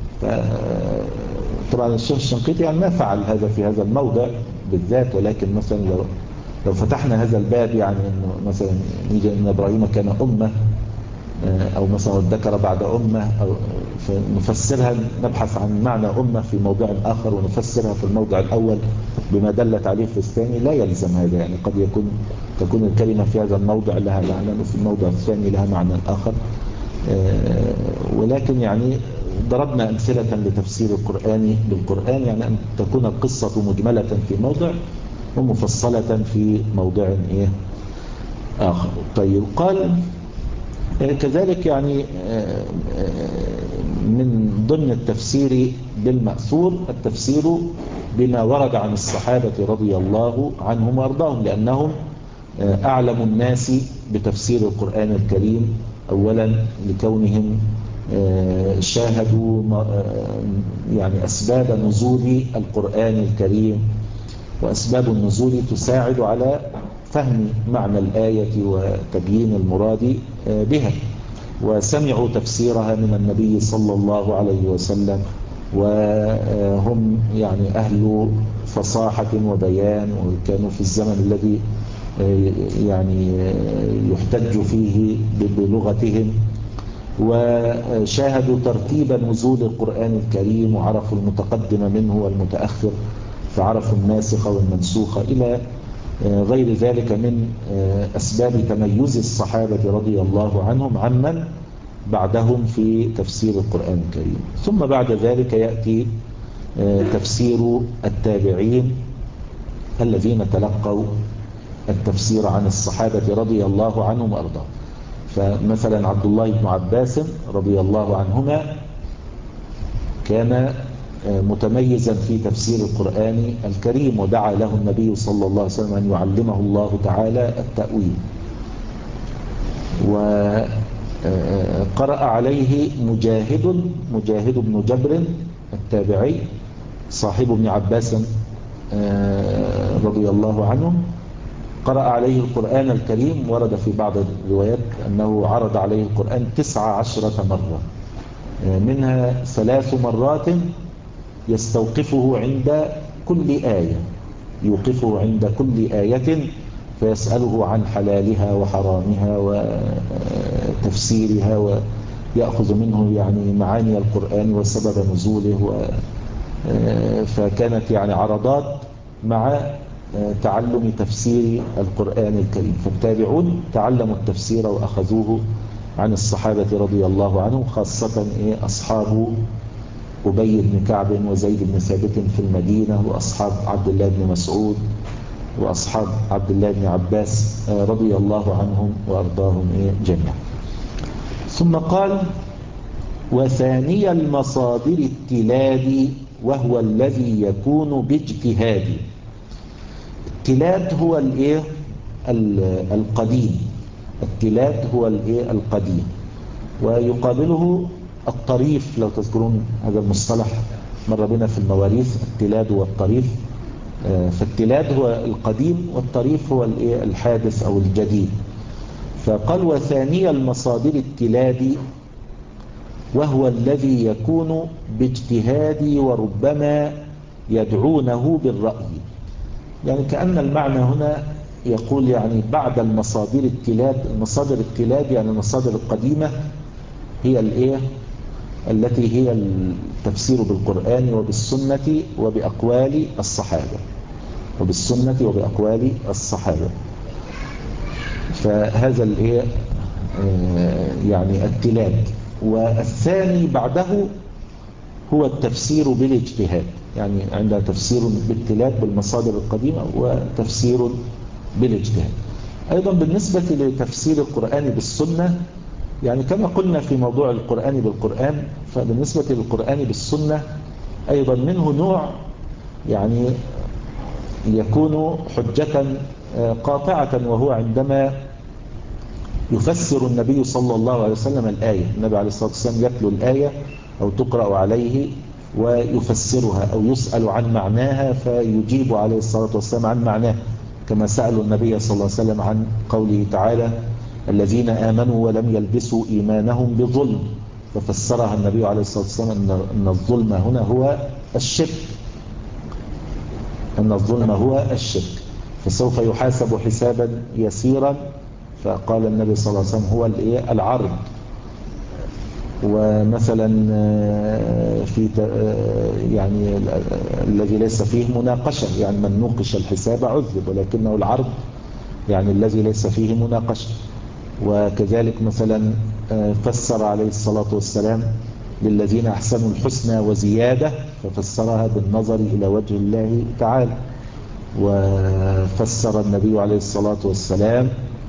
طبعا الشيخ الشنقيطي يعني ما فعل هذا في هذا الموضع بالذات، ولكن مثلا لو فتحنا هذا الباب، يعني انه مثلا نيجي ان ابراهيم كان امه، او مثلا ذكر بعد امه، او نفسرها، نبحث عن معنى امه في موضع اخر ونفسرها في الموضع الاول بما دلت عليه في الثاني، لا يلزم هذا. يعني قد تكون الكلمه في هذا الموضع لها معنى وفي الموضع الثاني لها معنى اخر. ولكن يعني ضربنا أمثلة لتفسير القرآن بالقرآن، يعني أن تكون القصة مجملة في موضع ومفصلة في موضع آخر. طيب قال كذلك يعني من ضمن التفسير بالمأثور التفسير بما ورد عن الصحابة رضي الله عنهم وأرضاهم، لأنهم أعلم الناس بتفسير القرآن الكريم، أولا لكونهم شاهدوا يعني أسباب نزول القرآن الكريم، وأسباب النزول تساعد على فهم معنى الآية وتبيين المراد بها، وسمعوا تفسيرها من النبي صلى الله عليه وسلم، وهم يعني أهل فصاحة وبيان، وكانوا في الزمن الذي يعني يحتج فيه بلغتهم، وشاهدوا ترتيب نزول القرآن الكريم، وعرفوا المتقدم منه والمتأخر، فعرفوا الناسخ والمنسوخ إلى غير ذلك من أسباب تميز الصحابة رضي الله عنهم عمن بعدهم في تفسير القرآن الكريم. ثم بعد ذلك يأتي تفسير التابعين الذين تلقوا التفسير عن الصحابة رضي الله عنهم وأرضاهم. فمثلا عبد الله بن عباس رضي الله عنهما كان متميزا في تفسير القرآن الكريم، ودعا له النبي صلى الله عليه وسلم أن يعلمه الله تعالى التأويل. وقرأ عليه مجاهد بن جبر التابعي صاحب ابن عباس رضي الله عنه، قرأ عليه القرآن الكريم. ورد في بعض الروايات أنه عرض عليه القرآن 19 مرة، منها 3 مرات يستوقفه عند كل آية، يوقفه عند كل آية فيسأله عن حلالها وحرامها وتفسيرها، ويأخذ منه يعني معاني القرآن وسبب نزوله. فكانت يعني عرضات مع تعلم تفسير القرآن الكريم. فالتابعون تعلموا التفسير وأخذوه عن الصحابة رضي الله عنهم، خاصة أصحاب أبي بن كعب وزيد بن ثابت في المدينة، وأصحاب عبد الله بن مسعود، وأصحاب عبد الله بن عباس رضي الله عنهم وأرضاهم جميعا. ثم قال وثاني المصادر التلاد وهو الذي يكون باجتهاد. التلاد هو القديم، التلاد هو القديم، ويقابله الطريف. لو تذكرون هذا المصطلح مر بنا في المواريث، التلاد والطريف. فالتلاد هو القديم والطريف هو الحادث أو الجديد. فقال وثاني المصادر التلاد وهو الذي يكون باجتهاد وربما يدعونه بالرأي. يعني كأن المعنى هنا يقول يعني بعد المصادر التلاد، المصادر التلاد يعني المصادر القديمة هي التي هي التفسير بالقرآن وبالسنة وبأقوال الصحابة، وبالسنة وبأقوال الصحابة. فهذا يعني التلاد. والثاني بعده هو التفسير بالاجتهاد، يعني عندنا تفسير بالتلاد بالمصادر القديمة وتفسير بالاجتهاد. أيضا بالنسبة لتفسير القرآن بالسنة يعني كما قلنا في موضوع القرآن بالقرآن، فبالنسبة للقرآن بالسنة أيضا منه نوع يعني يكون حجة قاطعة، وهو عندما يفسر النبي صلى الله عليه وسلم الآية. النبي عليه الصلاة والسلام يتلو الآية أو تقرأ عليه ويفسرها، أو يسأل عن معناها فيجيب عليه الصلاة والسلام عن معناها، كما سألوا النبي صلى الله عليه وسلم عن قوله تعالى الذين آمنوا ولم يلبسوا إيمانهم بظلم، ففسرها النبي عليه الصلاة والسلام أن الظلم هنا هو الشرك، أن الظلم هو الشرك، فسوف يحاسب حسابا يسيرا. فقال النبي صلى الله عليه وسلم هو العرض. ومثلا في يعني الذي ليس فيه مناقشة، يعني من نوقش الحساب عذب، ولكنه العرض يعني الذي ليس فيه مناقشة. وكذلك مثلا فسر عليه الصلاة والسلام للذين أحسنوا الحسنى وزيادة، ففسرها بالنظر إلى وجه الله تعالى. وفسر النبي عليه الصلاة والسلام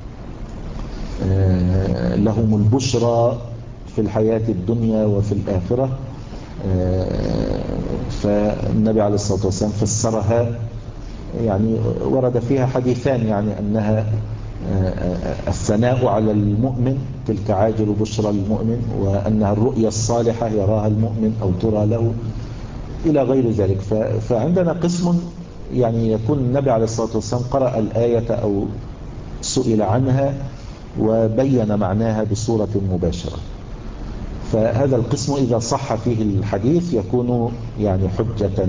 لهم البشرى في الحياة الدنيا وفي الآخرة، فالنبي عليه الصلاة والسلام فسرها، يعني ورد فيها حديثان، يعني أنها الثناء على المؤمن تلك عاجل بشرى المؤمن، وأنها الرؤيا الصالحة يراها المؤمن أو ترى له إلى غير ذلك. فعندنا قسم يعني يكون النبي عليه الصلاة والسلام قرأ الآية أو سئل عنها وبين معناها بصورة مباشرة، فهذا القسم إذا صح فيه الحديث يكون يعني حجة.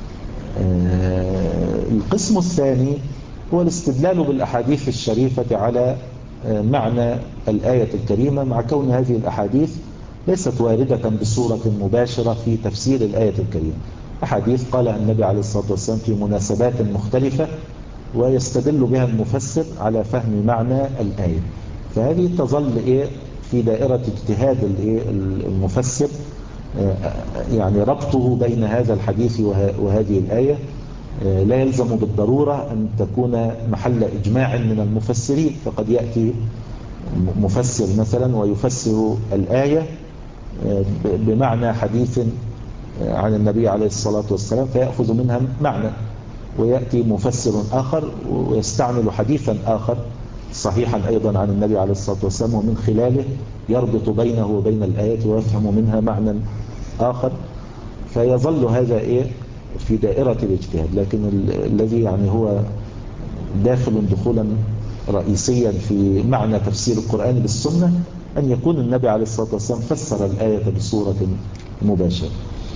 القسم الثاني هو الاستدلال بالأحاديث الشريفة على معنى الآية الكريمة، مع كون هذه الأحاديث ليست واردة بصورة مباشرة في تفسير الآية الكريمة. أحاديث قالها النبي عليه الصلاة والسلام في مناسبات مختلفة ويستدل بها المفسر على فهم معنى الآية، فهذه تظل في دائرة اجتهاد المفسر، يعني ربطه بين هذا الحديث وهذه الآية. لا يلزم بالضرورة أن تكون محل إجماع من المفسرين، فقد يأتي مفسر مثلا ويفسر الآية بمعنى حديث عن النبي عليه الصلاة والسلام فيأخذ منها معنى، ويأتي مفسر آخر ويستعمل حديثا آخر صحيحا أيضا عن النبي عليه الصلاة والسلام، ومن خلاله يربط بينه وبين الآية ويفهم منها معنى آخر، فيظل هذا في دائرة الاجتهاد. لكن الذي يعني هو داخل دخولا رئيسيا في معنى تفسير القرآن بالسنة أن يكون النبي عليه الصلاة والسلام فسر الآية بصورة مباشرة.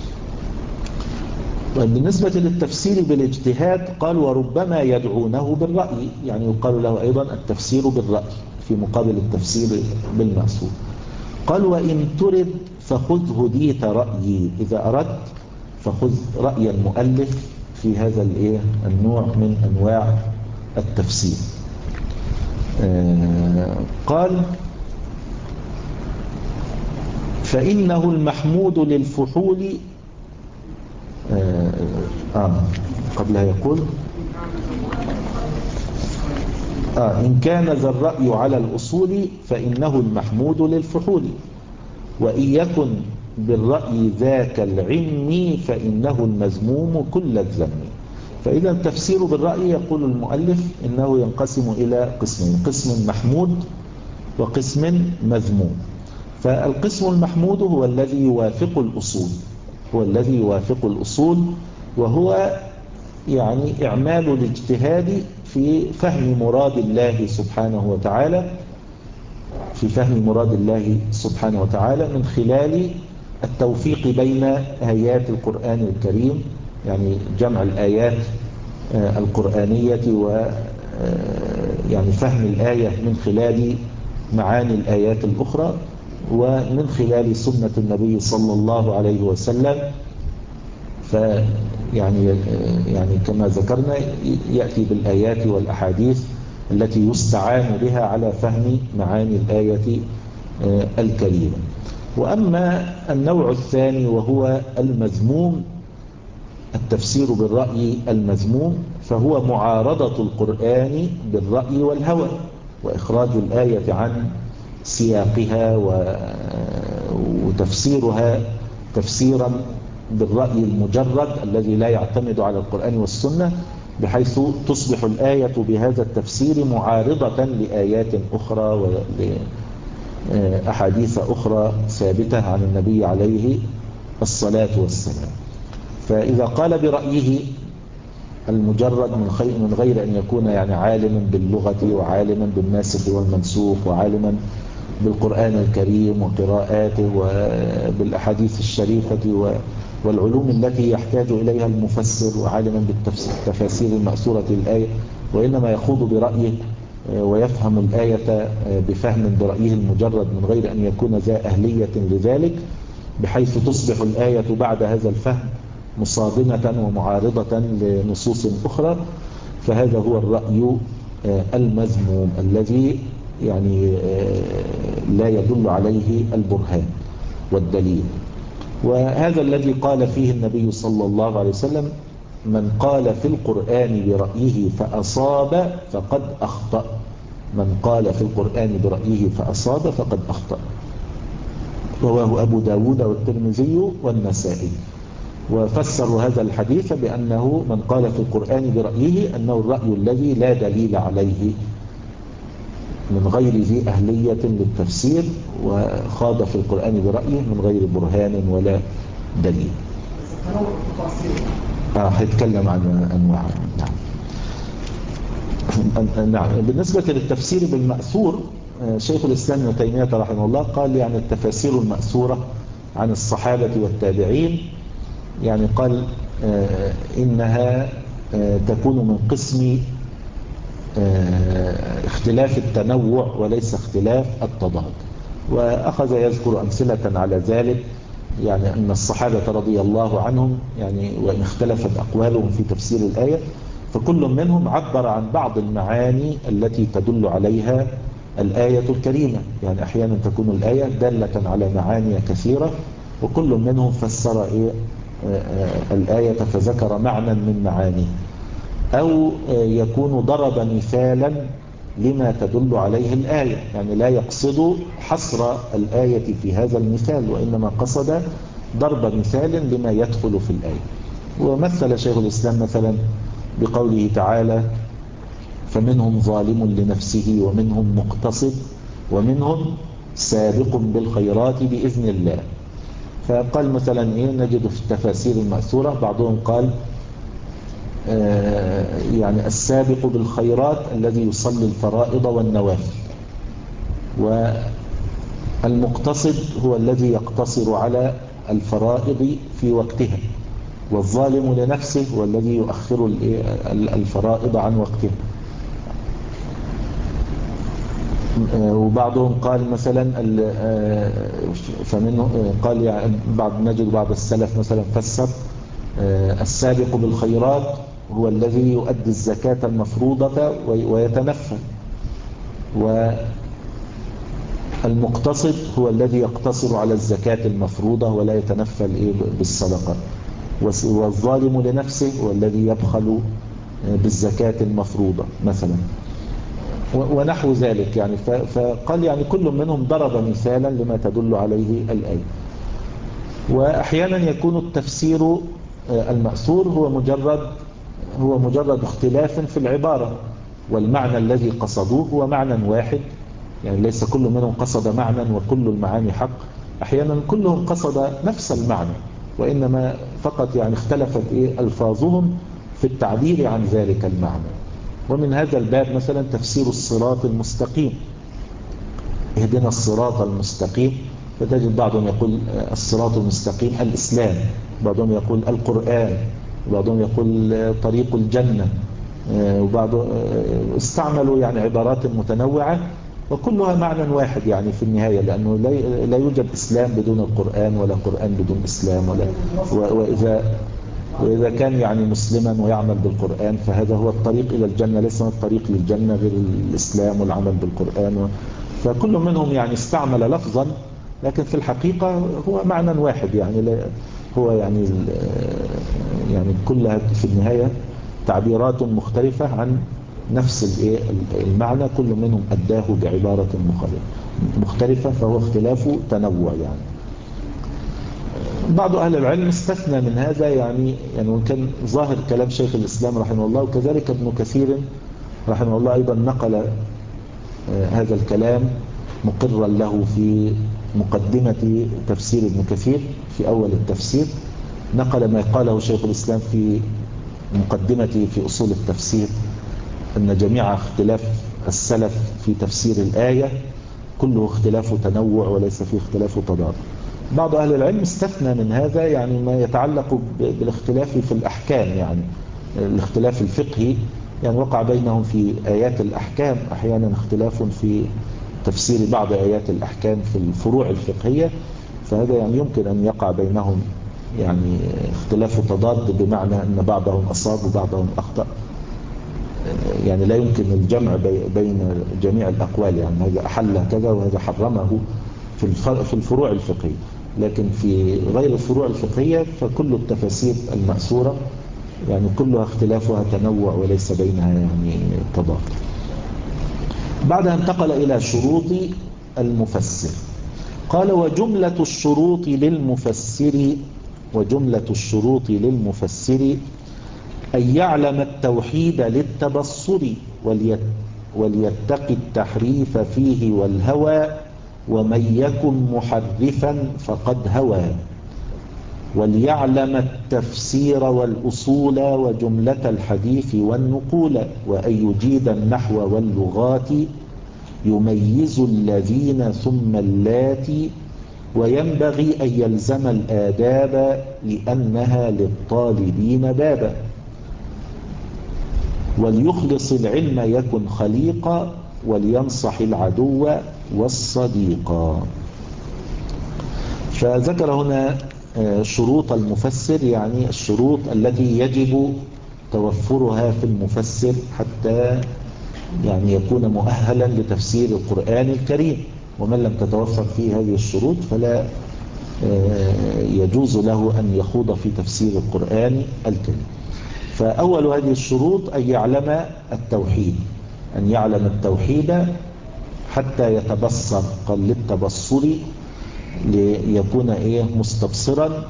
بالنسبة للتفسير بالاجتهاد قال وربما يدعونه بالرأي، يعني يقال له أيضا التفسير بالرأي في مقابل التفسير بالمأثور. قال وإن ترد فخذ هديت رأيي، إذا أردت فخذ رأي المؤلف في هذا النوع من أنواع التفسير. قال فإنه المحمود للفحول قبلها يقول إن كان ذا الرأي على الأصول فإنه المحمود للفحول، وإن يكن بالرأي ذاك العلم فإنه المذموم كل الذم. فإذا التفسير بالرأي يقول المؤلف إنه ينقسم إلى قسمين، قسم محمود وقسم مذموم. فالقسم المحمود هو الذي يوافق الأصول، هو الذي يوافق الأصول، وهو يعني إعمال الاجتهاد في فهم مراد الله سبحانه وتعالى، في فهم مراد الله سبحانه وتعالى من خلال التوفيق بين آيات القرآن الكريم، يعني جمع الآيات القرآنية يعني فهم الآية من خلال معاني الآيات الأخرى، ومن خلال سنة النبي صلى الله عليه وسلم. فيعني كما ذكرنا يأتي بالآيات والأحاديث التي يستعان بها على فهم معاني الآية الكريمة. وأما النوع الثاني وهو المذموم، التفسير بالرأي المذموم، فهو معارضة القرآن بالرأي والهوى، وإخراج الآية عن سياقها وتفسيرها تفسيرا بالرأي المجرد الذي لا يعتمد على القرآن والسنة، بحيث تصبح الآية بهذا التفسير معارضة لآيات أخرى وأحاديث أخرى ثابتة عن النبي عليه الصلاة والسلام. فإذا قال برأيه المجرد من غير أن يكون يعني عالما باللغة وعالما بالناسخ والمنسوخ وعالما بالقرآن الكريم وقراءاته وبالأحاديث الشريفة والعلوم التي يحتاج إليها المفسر، وعالما بالتفاسير المأثورة للآية، وإنما يخوض برأيه ويفهم الآية بفهم برأيه المجرد من غير أن يكون ذا أهلية لذلك، بحيث تصبح الآية بعد هذا الفهم مصادمة ومعارضة لنصوص أخرى، فهذا هو الرأي المذموم الذي يعني لا يدل عليه البرهان والدليل. وهذا الذي قال فيه النبي صلى الله عليه وسلم: من قال في القرآن برأيه فأصاب فقد أخطأ. من قال في القرآن برأيه فأصاب فقد أخطأ. رواه أبو داود والترمذي والنسائي. وفسروا هذا الحديث بأنه من قال في القرآن برأيه أنه الرأي الذي لا دليل عليه من غير ذي أهلية للتفسير، وخاض في القرآن برأيه من غير برهان ولا دليل. هيتكلم عن أنواع. نعم. بالنسبة للتفسير بالمأثور، شيخ الإسلام ابن تيمية رحمه الله قال يعني التفاسير المأثورة عن الصحابة والتابعين، يعني قال إنها تكون من قسم اختلاف التنوع وليس اختلاف التضاد. وأخذ يذكر أمثلة على ذلك، يعني أن الصحابة رضي الله عنهم يعني وإن اختلفت أقوالهم في تفسير الآية، فكل منهم عبر عن بعض المعاني التي تدل عليها الآية الكريمة. يعني أحيانا تكون الآية دالة على معاني كثيرة، وكل منهم فسر الآية فذكر معنى من معانيه، أو يكون ضرب مثالا لما تدل عليه الآية، يعني لا يقصد حصر الآية في هذا المثال، وإنما قصد ضرب مثال لما يدخل في الآية. ومثل شيخ الإسلام مثلا بقوله تعالى: فمنهم ظالم لنفسه ومنهم مقتصد ومنهم سابق بالخيرات بإذن الله. فقال مثلا نجد في التفاسير المأثورة بعضهم قال يعني السابق بالخيرات الذي يصلي الفرائض والنوافل، والمقتصد هو الذي يقتصر على الفرائض في وقتها، والظالم لنفسه هو الذي يؤخر الفرائض عن وقتها. وبعضهم قال مثلا فمنه قال يعني نجد بعض السلف مثلا فسر السابق بالخيرات هو الذي يؤدي الزكاة المفروضة ويتنفل، والمقتصد هو الذي يقتصر على الزكاة المفروضة ولا يتنفل بالصدقة، والظالم لنفسه هو الذي يبخل بالزكاة المفروضة مثلا، ونحو ذلك. يعني فقال يعني كل منهم ضرب مثالا لما تدل عليه الآية. وأحيانا يكون التفسير المأثور هو مجرد اختلاف في العبارة، والمعنى الذي قصدوه هو معنى واحد، يعني ليس كل منهم قصد معنى وكل المعاني حق. أحيانا كلهم قصد نفس المعنى، وإنما فقط يعني اختلفت ألفاظهم في التعبير عن ذلك المعنى. ومن هذا الباب مثلا تفسير الصراط المستقيم: اهدنا الصراط المستقيم، فتجد بعضهم يقول الصراط المستقيم الإسلام، بعضهم يقول القرآن، بعضهم يقول طريق الجنة، وبعض استعملوا يعني عبارات متنوعة وكلها معنى واحد يعني في النهاية، لأنه لا يوجد إسلام بدون القرآن ولا قرآن بدون إسلام، وإذا كان يعني مسلما ويعمل بالقرآن فهذا هو الطريق إلى الجنة، ليس الطريق للجنة غير الإسلام والعمل بالقرآن. فكل منهم يعني استعمل لفظا، لكن في الحقيقة هو معنى واحد، يعني هو يعني كلها في النهاية تعبيرات مختلفة عن نفس المعنى، كل منهم أداه بعبارة مختلفة، فهو اختلاف تنوع يعني. بعض أهل العلم استثنى من هذا يعني وإن كان ظاهر كلام شيخ الإسلام رحمه الله، وكذلك ابن كثير رحمه الله أيضا نقل هذا الكلام مقرا له في مقدمة تفسير ابن كثير في أول التفسير، نقل ما قاله شيخ الإسلام في مقدمته في أصول التفسير، أن جميع اختلاف السلف في تفسير الآية كله اختلاف تنوع وليس فيه اختلاف تضاد. بعض أهل العلم استثنى من هذا يعني ما يتعلق بالاختلاف في الأحكام، يعني الاختلاف الفقهي، يعني وقع بينهم في آيات الأحكام أحيانا اختلاف في تفسير بعض آيات الأحكام في الفروع الفقهية، فهذا يعني يمكن أن يقع بينهم يعني اختلاف تضاد، بمعنى أن بعضهم أصاب وبعضهم أخطأ، يعني لا يمكن الجمع بين جميع الأقوال، يعني هذا أحل كذا وهذا حرمه في الفروع الفقهية، لكن في غير الفروع الفقهية فكل التفاسير المأثورة يعني كلها اختلافها تنوع وليس بينها يعني تضاد. بعدها انتقل إلى شروط المفسر، قال وجملة الشروط للمفسر أن يعلم التوحيد للتبصر وليتقي التحريف فيه والهوى، ومن يكن محرفا فقد هوى، وليعلم التفسير والأصول وجملة الحديث والنقول، وأن يجيد النحو واللغات يميز الذين ثم اللاتي، وينبغي أن يلزم الآداب لأنها للطالبين بابا، وليخلص العلم يكن خليقا، ولينصح العدو والصديقا. فذكر هنا شروط المفسر، يعني الشروط التي يجب توفرها في المفسر حتى يعني يكون مؤهلا لتفسير القرآن الكريم، ومن لم تتوفر فيه هذه الشروط فلا يجوز له أن يخوض في تفسير القرآن الكريم. فأول هذه الشروط أن يعلم التوحيد، أن يعلم التوحيد حتى يتبصر، قال للتبصر ليكون مستبصرا،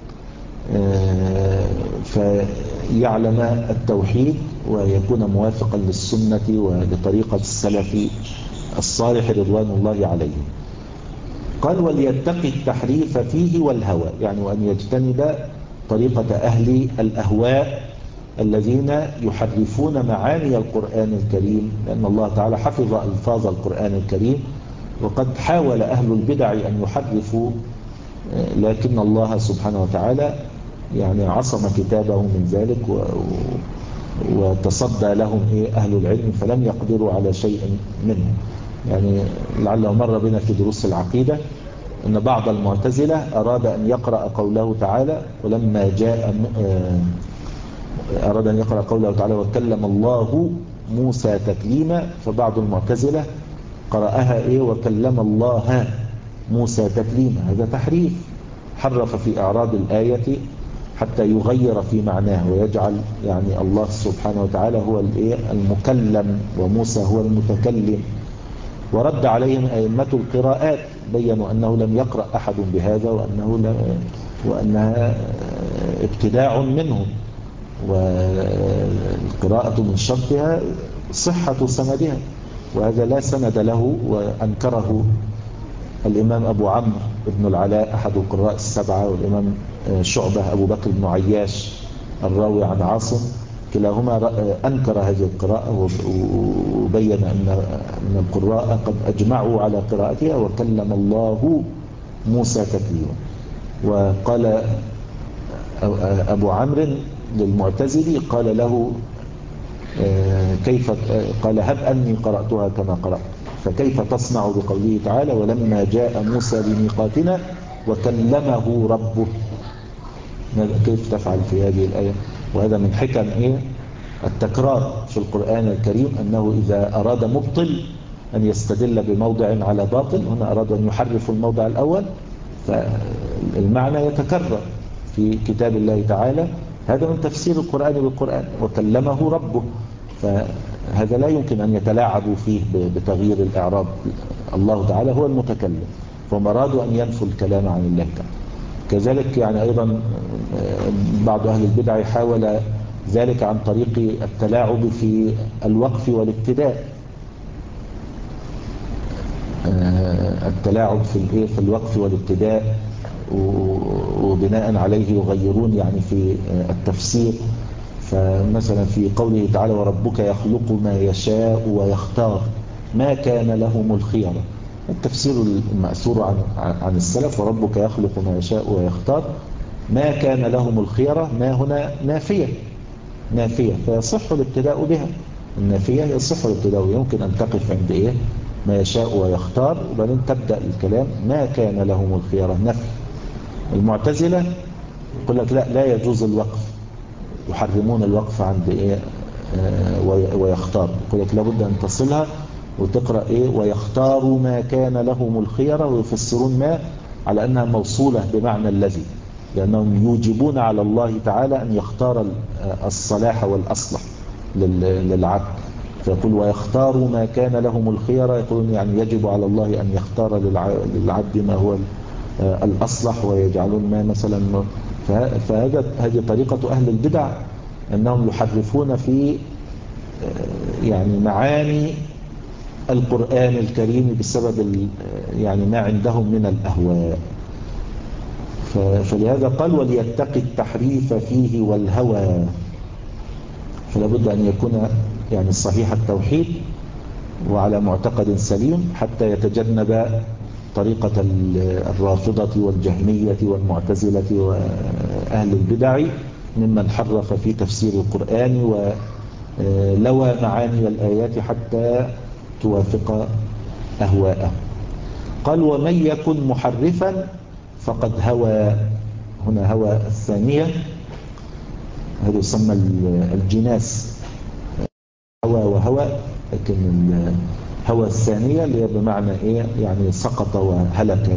فيعلم التوحيد ويكون موافقا للسنة ولطريقة السلف الصالح رضوان الله عليهم. قال وليتقي التحريف فيه والهوى، يعني وأن يجتنب طريقة أهل الأهواء الذين يحرفون معاني القرآن الكريم، لأن الله تعالى حفظ ألفاظ القرآن الكريم، وقد حاول أهل البدع أن يحرفوا، لكن الله سبحانه وتعالى يعني عصم كتابه من ذلك وتصدى لهم أهل العلم فلم يقدروا على شيء منه. يعني لعله مر بنا في دروس العقيدة أن بعض المعتزلة أراد أن يقرأ قوله تعالى ولما جاء أراد أن يقرأ قوله تعالى وكلم الله موسى تكليما، فبعض المعتزلة قرأها وكلم الله موسى تكليما، هذا تحريف، حرف في إعراب الآية حتى يغير في معناه ويجعل يعني الله سبحانه وتعالى هو المكلم وموسى هو المتكلم. ورد عليهم أئمة القراءات بيّنوا أنه لم يقرأ أحد بهذا وأنها ابتداع منهم، والقراءة من شرطها صحة سندها، وهذا لا سند له، وأنكره الإمام أبو عمرو بن العلاء أحد القراء السبعة، والإمام شعبة أبو بكر بن عياش الراوي عن عاصم، كلاهما أنكر هذه القراءة وبين أن القراء قد أجمعوا على قراءتها وكلم الله موسى تكليما. وقال أبو عمرو للمعتزلي قال له كيف، قال هب أني قرأتها كما قرأت، فكيف تصنع بقوله تعالى ولما جاء موسى لميقاتنا وكلمه ربه، كيف تفعل في هذه الآية؟ وهذا من حكم التكرار في القرآن الكريم، أنه إذا أراد مبطل أن يستدل بموضع على باطل، هنا أراد أن يحرف الموضع الأول فالمعنى يتكرر في كتاب الله تعالى، هذا من تفسير القرآن بالقرآن وكلمه ربه. هذا لا يمكن أن يتلاعبوا فيه بتغيير الإعراب. الله تعالى هو المتكلم، فهم أرادوا أن ينفوا الكلام عن الله تعالى. كذلك يعني أيضا بعض أهل البدع حاول ذلك عن طريق التلاعب في الوقف والابتداء، التلاعب في الوقف والابتداء، وبناء عليه يغيرون يعني في التفسير. فمثلا في قوله تعالى وربك يخلق ما يشاء ويختار ما كان لهم الخيرة، التفسير المأثور عن السلف وربك يخلق ما يشاء ويختار ما كان لهم الخيرة، ما هنا نافية فيصح الابتداء بها، النافية يصح الابتداء، يمكن أن تقف عند إيه ما يشاء ويختار وبعدين تبدأ الكلام ما كان لهم الخيرة نفي. المعتزلة يقول لك لا يجوز الوقف، يحرمون الوقف عند إيه ويختار، يقول لك لابد أن تصلها وتقرأ إيه ويختاروا ما كان لهم الخيرة، ويفسرون ما على أنها موصولة بمعنى الذي، لأنهم يوجبون على الله تعالى أن يختار الصلاح والأصلح للعبد، فيقول ويختاروا ما كان لهم الخيرة، يقولون يعني يجب على الله أن يختار للعبد ما هو الأصلح، ويجعلون ما مثلا. فهذه طريقة أهل البدع، أنهم يحرفون في يعني معاني القرآن الكريم بسبب يعني ما عندهم من الأهواء. فلهذا قال وليتقي التحريف فيه والهوى، فلا بد أن يكون يعني صحيح التوحيد وعلى معتقد سليم حتى يتجنب طريقة الرافضة والجهمية والمعتزلة وأهل البدع ممن حرف في تفسير القرآن ولوى معاني الآيات حتى توافق أهواءه. قال ومن يكن محرفا فقد هوى، هنا هوى الثانية، هذا يسمى الجناس، هوى وهوى، لكن الهوى الثانية اللي هي بمعنى إيه يعني سقط وهلك.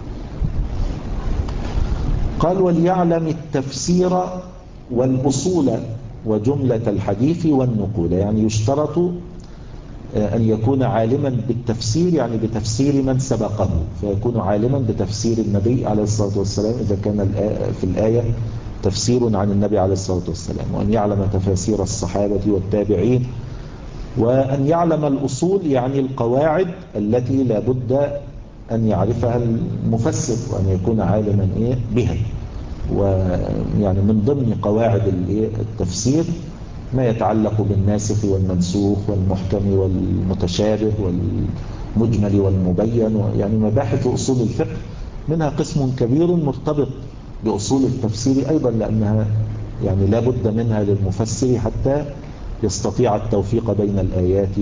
قال وليعلم التفسير والأصول وجملة الحديث والنقول، يعني يشترط أن يكون عالما بالتفسير، يعني بتفسير من سبقه، فيكون عالما بتفسير النبي عليه الصلاة والسلام إذا كان في الآية تفسير عن النبي عليه الصلاة والسلام، وأن يعلم تفاسير الصحابة والتابعين، وأن يعلم الأصول يعني القواعد التي لا بد أن يعرفها المفسر، وأن يكون عالما بها. ويعني من ضمن قواعد التفسير ما يتعلق بالناسخ والمنسوخ والمحكم والمتشابه والمجمل والمبين، يعني مباحث أصول الفقه منها قسم كبير مرتبط بأصول التفسير أيضا، لأنها يعني لا بد منها للمفسر حتى يستطيع التوفيق بين الآيات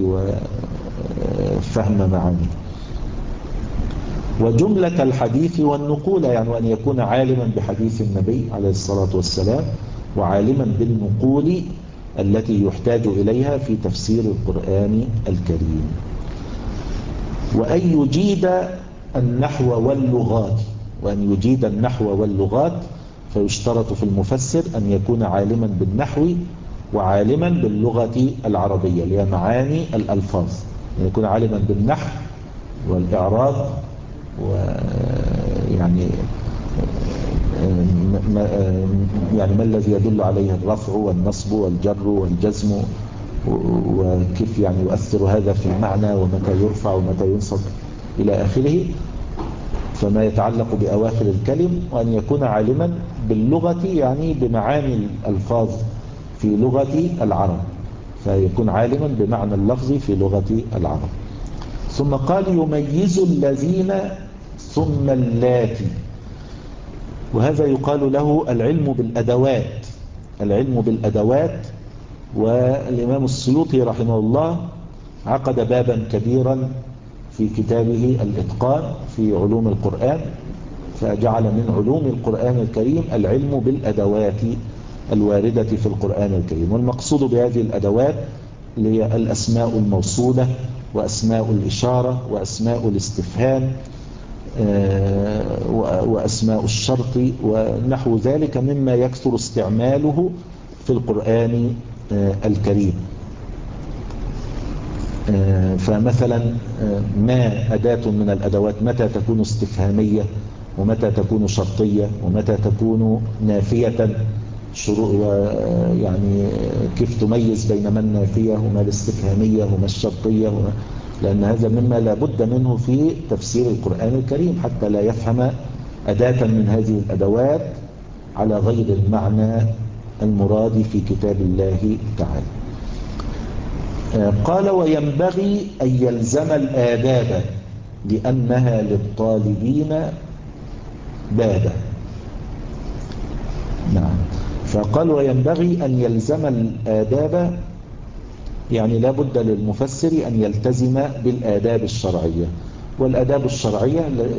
وفهم معاني. وجملة الحديث والنقول، يعني أن يكون عالما بحديث النبي عليه الصلاة والسلام وعالما بالنقول التي يحتاج إليها في تفسير القرآن الكريم. وأن يجيد النحو واللغات، وأن يجيد النحو واللغات، فيشترط في المفسر أن يكون عالما بالنحو وعالما باللغة العربية اللي هي معاني الألفاظ، أن يكون عالما بالنحو والإعراب، ويعني ما الذي يدل عليه الرفع والنصب والجر والجزم، وكيف يعني يؤثر هذا في المعنى، ومتى يرفع ومتى ينصب إلى آخره، فما يتعلق بأواخر الكلم. وأن يكون عالما باللغة يعني بمعاني الألفاظ في لغة العرب، فيكون عالما بمعنى اللفظ في لغة العرب. ثم قال يميز الذين ثم اللاتي، وهذا يقال له العلم بالأدوات، العلم بالأدوات. والإمام السيوطي رحمه الله عقد بابا كبيرا في كتابه الإتقان في علوم القرآن، فجعل من علوم القرآن الكريم العلم بالأدوات الواردة في القرآن الكريم. والمقصود بهذه الأدوات هي الأسماء الموصولة وأسماء الإشارة وأسماء الاستفهام وأسماء الشرط ونحو ذلك مما يكثر استعماله في القرآن الكريم. فمثلا ما أداة من الأدوات متى تكون استفهامية ومتى تكون شرطية ومتى تكون نافية، يعني كيف تميز بين ما النافية وما الاستفهامية وما الشرطية لأن هذا مما لا بد منه في تفسير القرآن الكريم حتى لا يفهم أداة من هذه الأدوات على غير المعنى المراد في كتاب الله تعالى. قال وينبغي أن يلزم الآداب لأنها للطالبين بابا. نعم. فقال وينبغي أن يلزم الآداب، يعني لا بد للمفسر أن يلتزم بالآداب الشرعية، والآداب الشرعية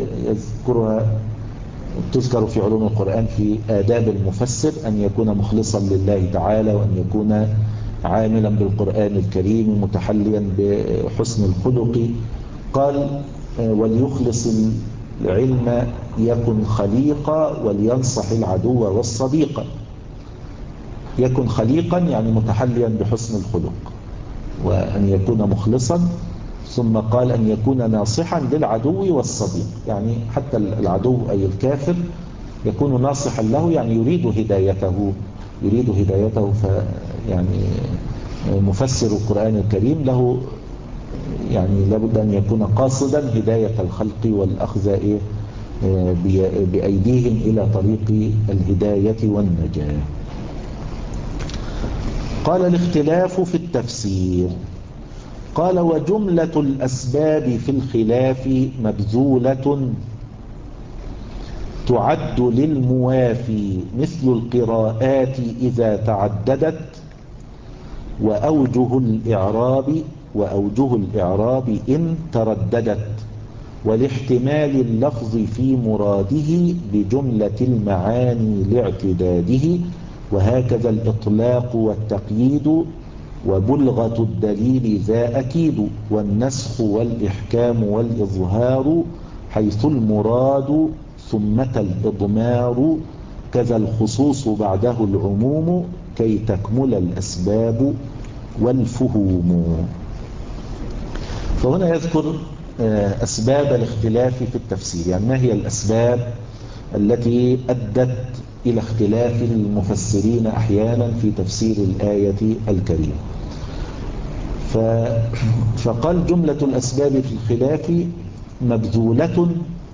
تذكر في علوم القرآن في آداب المفسر أن يكون مخلصا لله تعالى، وأن يكون عاملا بالقرآن الكريم متحليا بحسن الخلق. قال وليخلص العلم يكن خليقا ولينصح العدو والصديق. يكن خليقا يعني متحليا بحسن الخلق، وأن يكون مخلصا، ثم قال أن يكون ناصحا للعدو والصديق، يعني حتى العدو أي الكافر يكون ناصحا له، يعني يريد هدايته. يعني مفسر القرآن الكريم له يعني لابد أن يكون قاصدا هداية الخلق والأخذ بأيديهم إلى طريق الهداية والنجاة. قال الاختلاف في التفسير. قال وجملة الأسباب في الخلاف مبذولة تعد للموافي مثل القراءات إذا تعددت وأوجه الإعراب إن ترددت، والاحتمال اللفظ في مراده بجملة المعاني لاعتداده، وهكذا الإطلاق والتقييد وبلغة الدليل ذا أكيد، والنسخ والإحكام والإظهار حيث المراد ثمة الإضمار، كذا الخصوص بعده العموم كي تكمل الأسباب والفهوم. فهنا يذكر أسباب الاختلاف في التفسير، يعني ما هي الأسباب التي أدت إلى اختلاف المفسرين أحيانا في تفسير الآية الكريمة. فقال جملة الأسباب في الخلاف مبذولة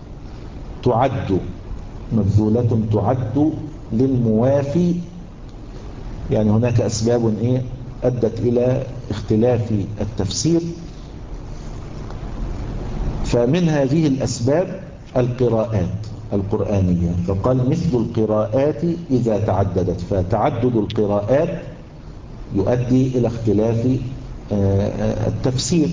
تعد للموافي، يعني هناك أسباب أدت إلى اختلاف التفسير، فمن هذه الأسباب القراءات القرآنية، فقال مثل القراءات إذا تعددت، فتعدد القراءات يؤدي إلى اختلاف التفسير.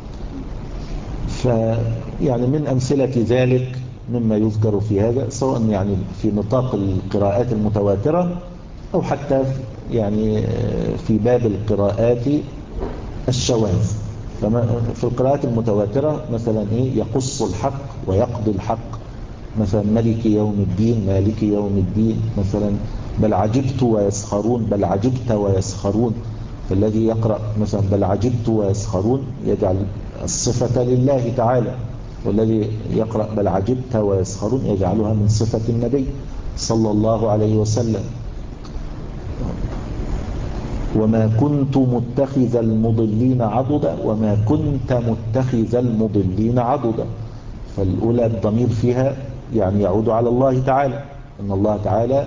فيعني من أمثلة ذلك مما يذكر في هذا سواء يعني في نطاق القراءات المتواترة أو حتى يعني في باب القراءات الشواذ. في القراءات المتواترة مثلا يقص الحق ويقضي الحق، مثلا ملك يوم الدين، مالك يوم الدين، مثلا بل عجبت ويسخرون، بل عجبت ويسخرون. فالذي يقرأ مثلا بل عجبت ويسخرون يجعل الصفة لله تعالى، والذي يقرأ بل عجبت ويسخرون يجعلها من صفة النبي صلى الله عليه وسلم. وما كنت متخذ المضلين عضدا، وما كنت متخذ المضلين عضدا. فالأولى الضمير فيها يعني يعود على الله تعالى، أن الله تعالى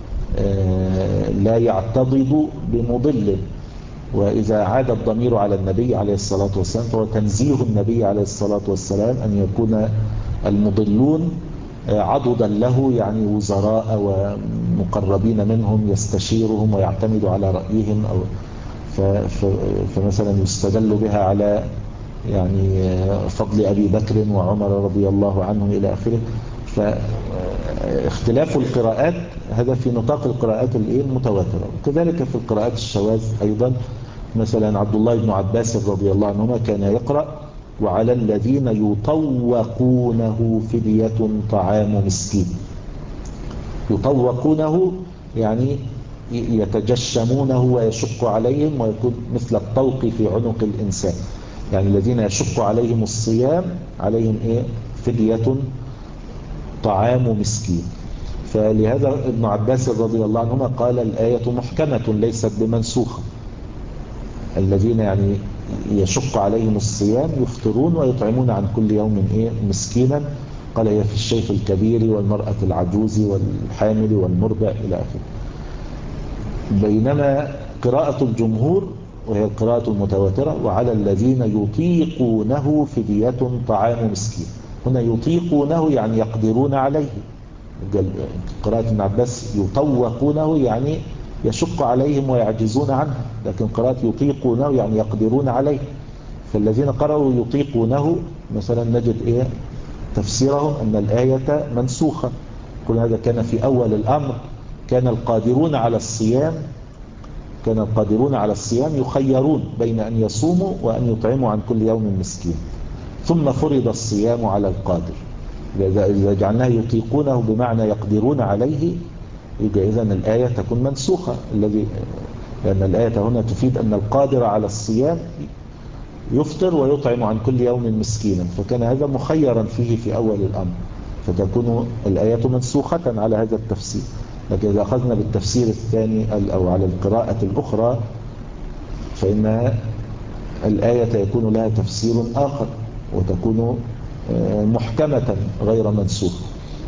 لا يعتضد بمضل. وإذا عاد الضمير على النبي عليه الصلاة والسلام فهو تنزيه النبي عليه الصلاة والسلام أن يكون المضلون عضدا له، يعني وزراء ومقربين منهم يستشيرهم ويعتمد على رأيهم، فمثلا يستدل بها على يعني فضل أبي بكر وعمر رضي الله عنهم إلى آخره. فاختلاف القراءات هذا في نطاق القراءات المتواترة. وكذلك في القراءات الشواذ أيضا، مثلا عبد الله بن عباس رضي الله عنهما كان يقرأ وعلى الذين يطوقونه فدية طعام مسكين. يطوقونه يعني يتجشمونه ويشق عليهم ويكون مثل الطوق في عنق الإنسان. يعني الذين يشق عليهم الصيام عليهم إيه؟ فدية طعام مسكين. فلهذا ابن عباس رضي الله عنهما قال الآية محكمة ليست بمنسوخة. الذين يعني يشق عليهم الصيام يفطرون ويطعمون عن كل يوم إيه؟ مسكينا. قال هي في الشيخ الكبير والمرأة العجوز والحامل والمرضع إلى آخره. بينما قراءة الجمهور وهي القراءة المتواترة وعلى الذين يطيقونه فدية طعام مسكين. هنا يطيقونه يعني يقدرون عليه. قراءة ابن عباس يطوقونه يعني يشق عليهم ويعجزون عنه، لكن قراءة يطيقونه يعني يقدرون عليه. فالذين قرأوا يطيقونه مثلا نجد إيه تفسيرهم أن الآية منسوخة. كل هذا كان في أول الأمر، كان القادرون على الصيام يخيرون بين أن يصوموا وأن يطعموا عن كل يوم مسكين، ثم فرض الصيام على القادر. إذا جعلناه يطيقونه بمعنى يقدرون عليه يبقى إذن الآية تكون منسوخة، لأن الآية هنا تفيد أن القادر على الصيام يفطر ويطعم عن كل يوم مسكينا، فكان هذا مخيرا فيه في أول الأمر، فتكون الآية منسوخة على هذا التفسير. لكن إذا أخذنا بالتفسير الثاني أو على القراءة الأخرى فإن الآية يكون لها تفسير آخر وتكون محكمة غير منسوخة.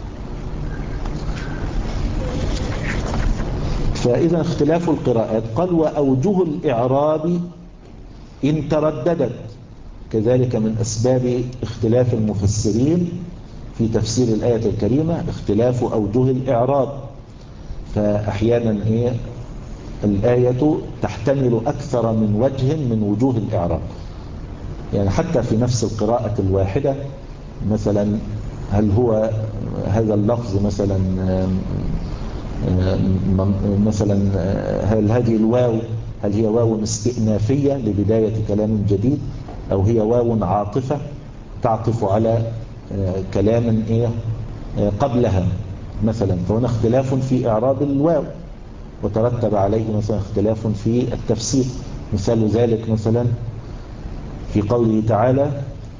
فإذا اختلاف القراءات قال وأوجه الإعراب إن ترددت، كذلك من أسباب اختلاف المفسرين في تفسير الآية الكريمة اختلاف أوجه الإعراب. فأحيانا الآية تحتمل أكثر من وجه من وجوه الإعراب، يعني حتى في نفس القراءة الواحدة مثلا هل هو هذا اللفظ مثلا هل هذه الواو هل هي واو استئنافية لبداية كلام جديد أو هي واو عاطفة تعطف على كلام قبلها مثلا. فهنا اختلاف في إعراب الواو وترتب عليه مثلا اختلاف في التفسير. مثال ذلك مثلا في قوله تعالى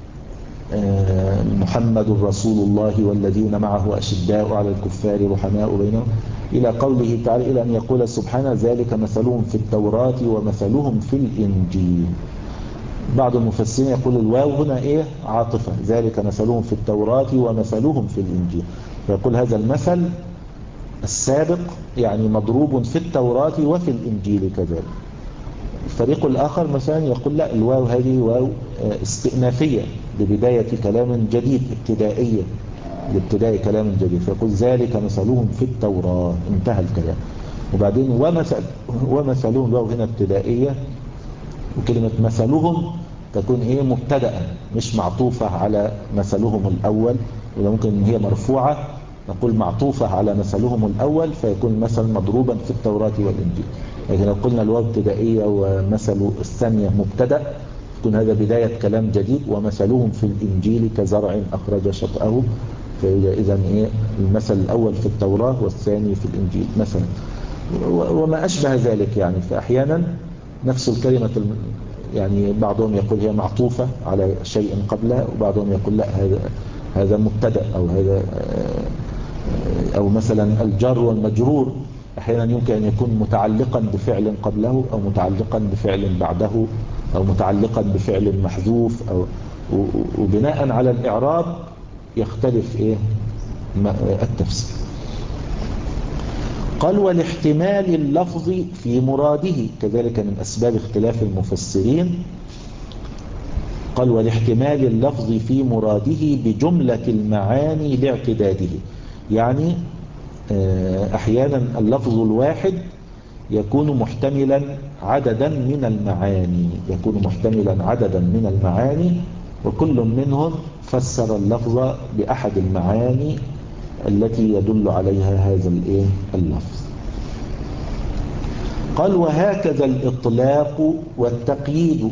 محمد رسول الله والذين معه أشداء على الكفار رحماء بينهم إلى قوله تعالى إلى أن يقول سبحانه ذلك مثلهم في التوراة ومثلهم في الإنجيل. بعض المفسرين يقول الواو هنا عاطفة، ذلك مثلهم في التوراة ومثلهم في الإنجيل، فيقول هذا المثل السابق يعني مضروب في التوراة وفي الإنجيل كذلك. الفريق الآخر مثلا يقول لا، الواو هذه واو استئنافية لبداية كلام جديد، ابتدائية لابتداء كلام جديد، فيقول ذلك مثلهم في التوراة انتهى الكلام. وبعدين ومثلهم الواو هنا ابتدائية، وكلمة مثلهم تكون مبتدأ مش معطوفة على مثلهم الأول، ولا ممكن هي مرفوعة نقول معطوفة على مثلهم الأول فيكون المثل مضروبا في التوراة والإنجيل. لكن لو قلنا الواو ابتدائية ومثل الثانية مبتدأ تكون هذا بداية كلام جديد. ومثلهم في الإنجيل كزرع أخرج شطأه، فإذا المثل الأول في التوراة والثاني في الإنجيل مثلا، وما أشبه ذلك. يعني فأحيانا نفس الكلمة يعني بعضهم يقول هي معطوفة على شيء قبلها، وبعضهم يقول لا هذا مبتدأ أو مثلا الجار والمجرور أحيانا يمكن أن يكون متعلقا بفعل قبله أو متعلقا بفعل بعده أو متعلقا بفعل محذوف وبناء على الإعراب يختلف التفسير. قال والاحتمال اللفظ في مراده كذلك من أسباب اختلاف المفسرين. قال والاحتمال اللفظ في مراده بجملة المعاني لاعتداده، يعني أحيانا اللفظ الواحد يكون محتملا عددا من المعاني، وكل منهم فسر اللفظ بأحد المعاني التي يدل عليها هذا اللفظ. قال وهكذا الإطلاق والتقييد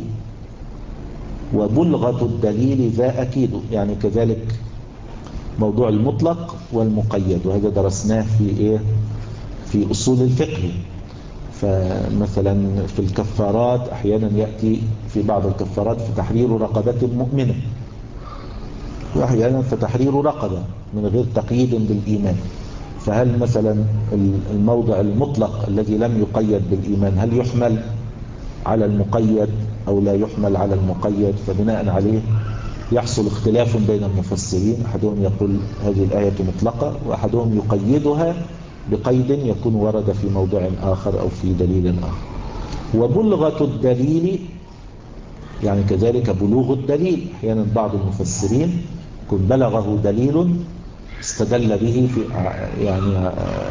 وبلغة الدليل ذا أكيد، يعني كذلك موضوع المطلق والمقيد، وهذا درسناه في أصول الفقه. فمثلا في الكفارات أحيانا يأتي في بعض الكفارات في تحرير رقبة مؤمنة، وأحيانا في تحرير رقبة من غير تقييد بالإيمان. فهل مثلا الموضع المطلق الذي لم يقيد بالإيمان هل يحمل على المقيد أو لا يحمل على المقيد؟ فبناء عليه يحصل اختلاف بين المفسرين، أحدهم يقول هذه الآية مطلقة، وأحدهم يقيدها بقيد يكون ورد في موضع آخر أو في دليل آخر. وبلغة الدليل يعني كذلك بلوغ الدليل، أحيانا بعض المفسرين يكون بلغه دليل استدل به في يعني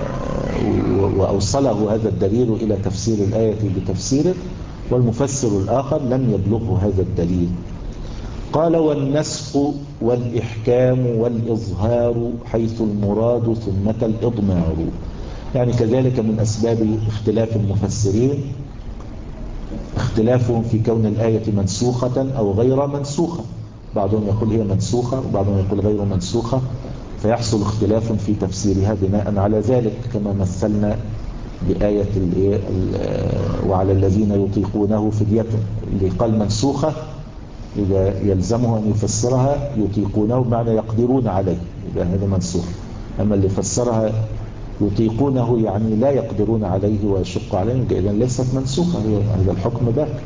وأوصله هذا الدليل إلى تفسير الآية بتفسيره، والمفسر الآخر لم يبلغه هذا الدليل. قال والنسخ والإحكام والإظهار حيث المراد ثمة الإضمار. يعني كذلك من أسباب اختلاف المفسرين اختلافهم في كون الآية منسوخة أو غير منسوخة، بعضهم يقول هي منسوخة وبعضهم يقول غير منسوخة، فيحصل اختلاف في تفسيرها بناء على ذلك، كما مثلنا بآية وعلى الذين يطيقونه فدية، اللي قال منسوخة إذا يلزمه أن يفسرها يطيقونه بمعنى يقدرون عليه، إذا هذا منسوخ. أما اللي فسرها يطيقونه يعني لا يقدرون عليه ويشق عليهم، إذا ليست منسوخة، هذا الحكم باقي.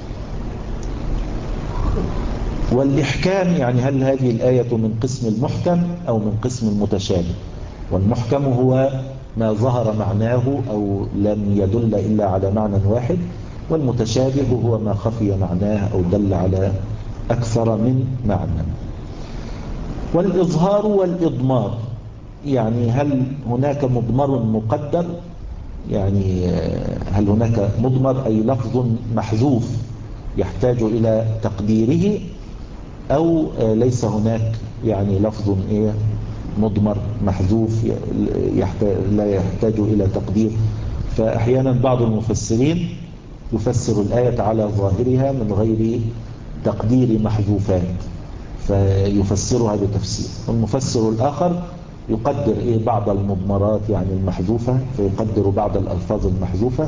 والإحكام يعني هل هذه الآية من قسم المحكم أو من قسم المتشابه؟ والمحكم هو ما ظهر معناه أو لم يدل إلا على معنى واحد، والمتشابه هو ما خفي معناه أو دل على أكثر من معنى. والإظهار والإضمار يعني هل هناك مضمر مقدر، يعني هل هناك مضمر أي لفظ محذوف يحتاج إلى تقديره، أو ليس هناك يعني لفظ مضمر محذوف لا يحتاج إلى تقدير. فأحيانا بعض المفسرين يفسر الآية على ظاهرها من غير تقدير محذوفات فيفسرها بتفسير، والمفسر الآخر يقدر بعض المضمرات يعني المحذوفة، فيقدر بعض الألفاظ المحذوفة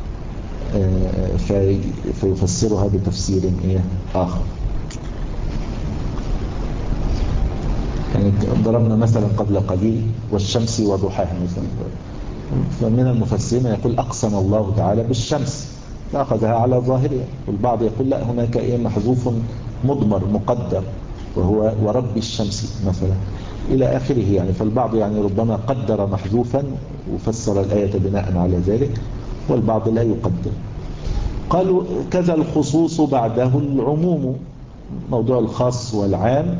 فيفسرها بتفسير آخر. يعني ضربنا مثلا قبل قليل والشمس وضحاها مثلا، فمن المفسرين يقول أقسم الله تعالى بالشمس فأخذها على ظاهرها، والبعض يقول لا هناك محذوف مضمر مقدر وهو ورب الشمس مثلا إلى آخره. يعني فالبعض يعني ربما قدر محذوفا وفسر الآية بناء على ذلك، والبعض لا يقدر. قالوا كذا الخصوص بعده العموم، موضوع الخاص والعام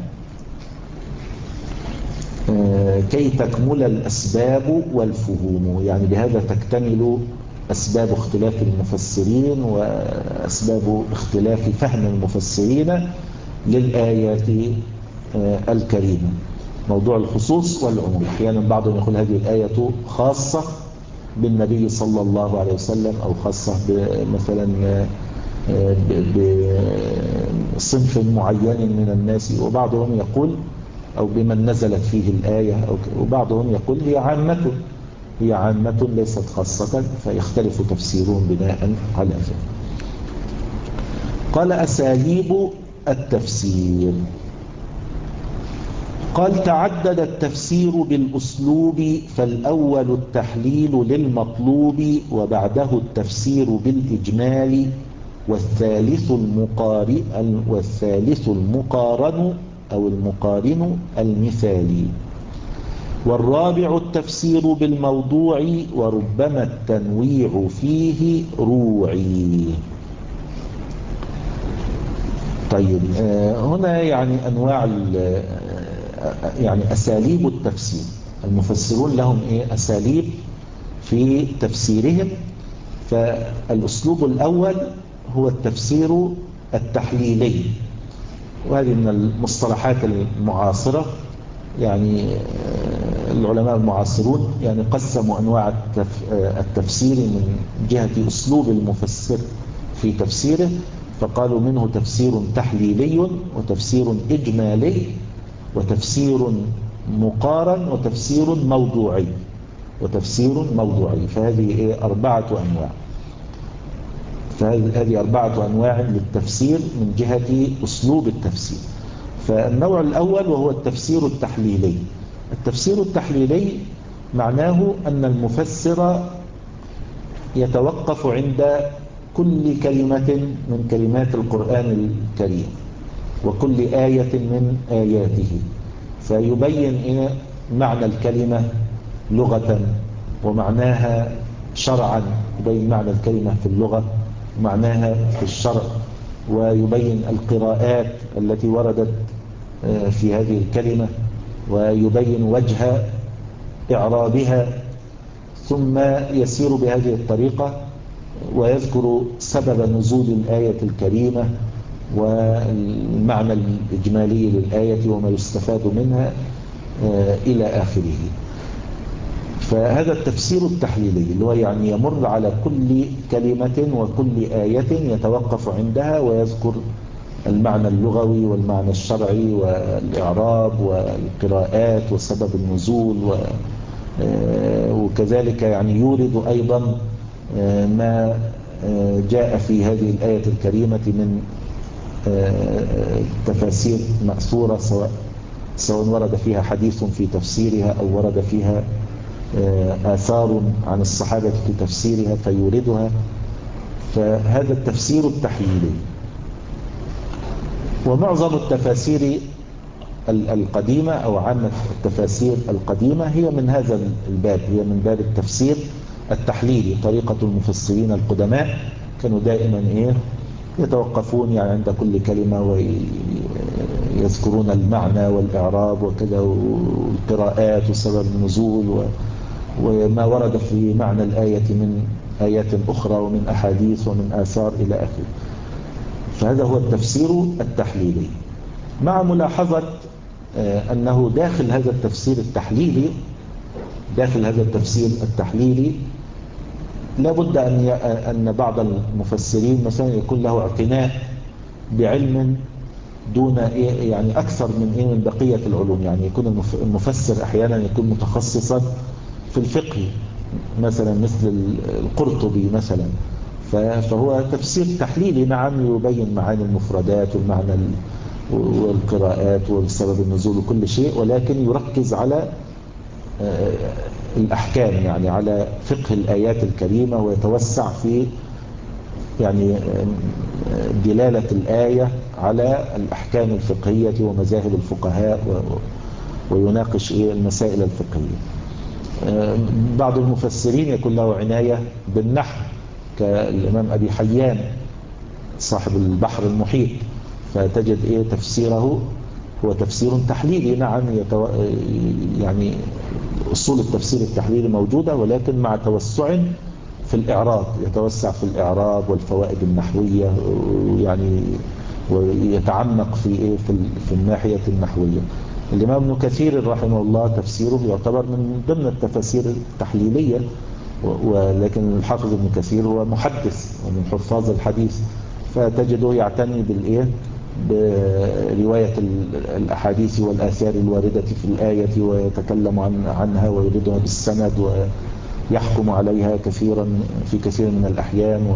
كي تكمل الأسباب والفهوم، يعني بهذا تكتمل أسباب اختلاف المفسرين وأسباب اختلاف فهم المفسرين للآيات الكريمة. موضوع الخصوص والعموم، أحيانا بعضهم يقول هذه الآية خاصة بالنبي صلى الله عليه وسلم أو خاصة مثلا بصنف معين من الناس، وبعضهم يقول أو بمن نزلت فيه الآية، وبعضهم يقول هي عامة ليست خاصة، فيختلف تفسيرهم بناء على ذلك. قال أساليب التفسير. قال تعدد التفسير بالأسلوب، فالأول التحليل للمطلوب، وبعده التفسير بالإجمال، والثالث المقارن أو المقارن المثالي، والرابع التفسير بالموضوع، وربما التنويع فيه روعي. طيب هنا يعني أنواع يعني أساليب التفسير. المفسرون لهم أساليب في تفسيرهم. فالأسلوب الأول هو التفسير التحليلي، وهذه من المصطلحات المعاصرة. يعني العلماء المعاصرون يعني قسموا أنواع التفسير من جهة أسلوب المفسر في تفسيره، فقالوا منه تفسير تحليلي، وتفسير إجمالي، وتفسير مقارن، وتفسير موضوعي. فهذه 4 أنواع. فهذه 4 أنواع للتفسير من جهة أسلوب التفسير. فالنوع الأول وهو التفسير التحليلي. التفسير التحليلي معناه أن المفسر يتوقف عند كل كلمة من كلمات القرآن الكريم وكل آية من آياته، فيبين معنى الكلمة لغة ومعناها شرعا، يبين معنى الكلمة في اللغة ومعناها في الشرع، ويبين القراءات التي وردت في هذه الكلمة، ويبين وجه إعرابها، ثم يسير بهذه الطريقة ويذكر سبب نزول الآية الكريمة والمعنى الإجمالي للآية وما يستفاد منها إلى آخره. فهذا التفسير التحليلي اللي هو يعني يمر على كل كلمة وكل آية يتوقف عندها ويذكر المعنى اللغوي والمعنى الشرعي والإعراب والقراءات وسبب النزول وكذلك يعني يورد أيضا ما جاء في هذه الآية الكريمة من تفاسير مأثورة، سواء ورد فيها حديث في تفسيرها أو ورد فيها آثار عن الصحابة في تفسيرها فيوردها. فهذا التفسير التحليلي. ومعظم التفاسير القديمة أو عامة التفاسير القديمة هي من هذا الباب، هي من باب التفسير التحليلي. طريقة المفسرين القدماء كانوا دائما يتوقفون يعني عند كل كلمة ويذكرون المعنى والإعراب وكذا والقراءات وسبب النزول وما ورد في معنى الآية من آيات أخرى ومن أحاديث ومن آثار إلى آخره. فهذا هو التفسير التحليلي، مع ملاحظة أنه داخل هذا التفسير التحليلي لابد أن بعض المفسرين مثلا يكون له اعتناء بعلم دون يعني أكثر من بقية العلوم. يعني يكون المفسر أحيانا يكون متخصصا في الفقه مثلا مثل القرطبي مثلا، فهو تفسير تحليلي، نعم يبين معاني المفردات والمعنى والقراءات والسبب النزول وكل شيء، ولكن يركز على الأحكام، يعني على فقه الآيات الكريمة، ويتوسع في يعني دلالة الآية على الأحكام الفقهية ومذاهب الفقهاء ويناقش المسائل الفقهية. بعض المفسرين يكون له عناية بالنحو كالإمام أبي حيان صاحب البحر المحيط، فتجد تفسيره هو تفسير تحليلي. نعم يعني أصول التفسير التحليلي موجودة، ولكن مع توسع في الإعراب، يتوسع في الإعراب والفوائد النحوية، يعني ويتعمق في الناحية النحوية. الإمام ابن كثير رحمه الله تفسيره يعتبر من ضمن التفاسير التحليلية، ولكن الحافظ ابن كثير هو محدث ومن حفاظ الحديث، فتجده يعتني برواية الأحاديث والآثار الواردة في الآية ويتكلم عنها ويردها بالسند ويحكم عليها في كثير من الأحيان.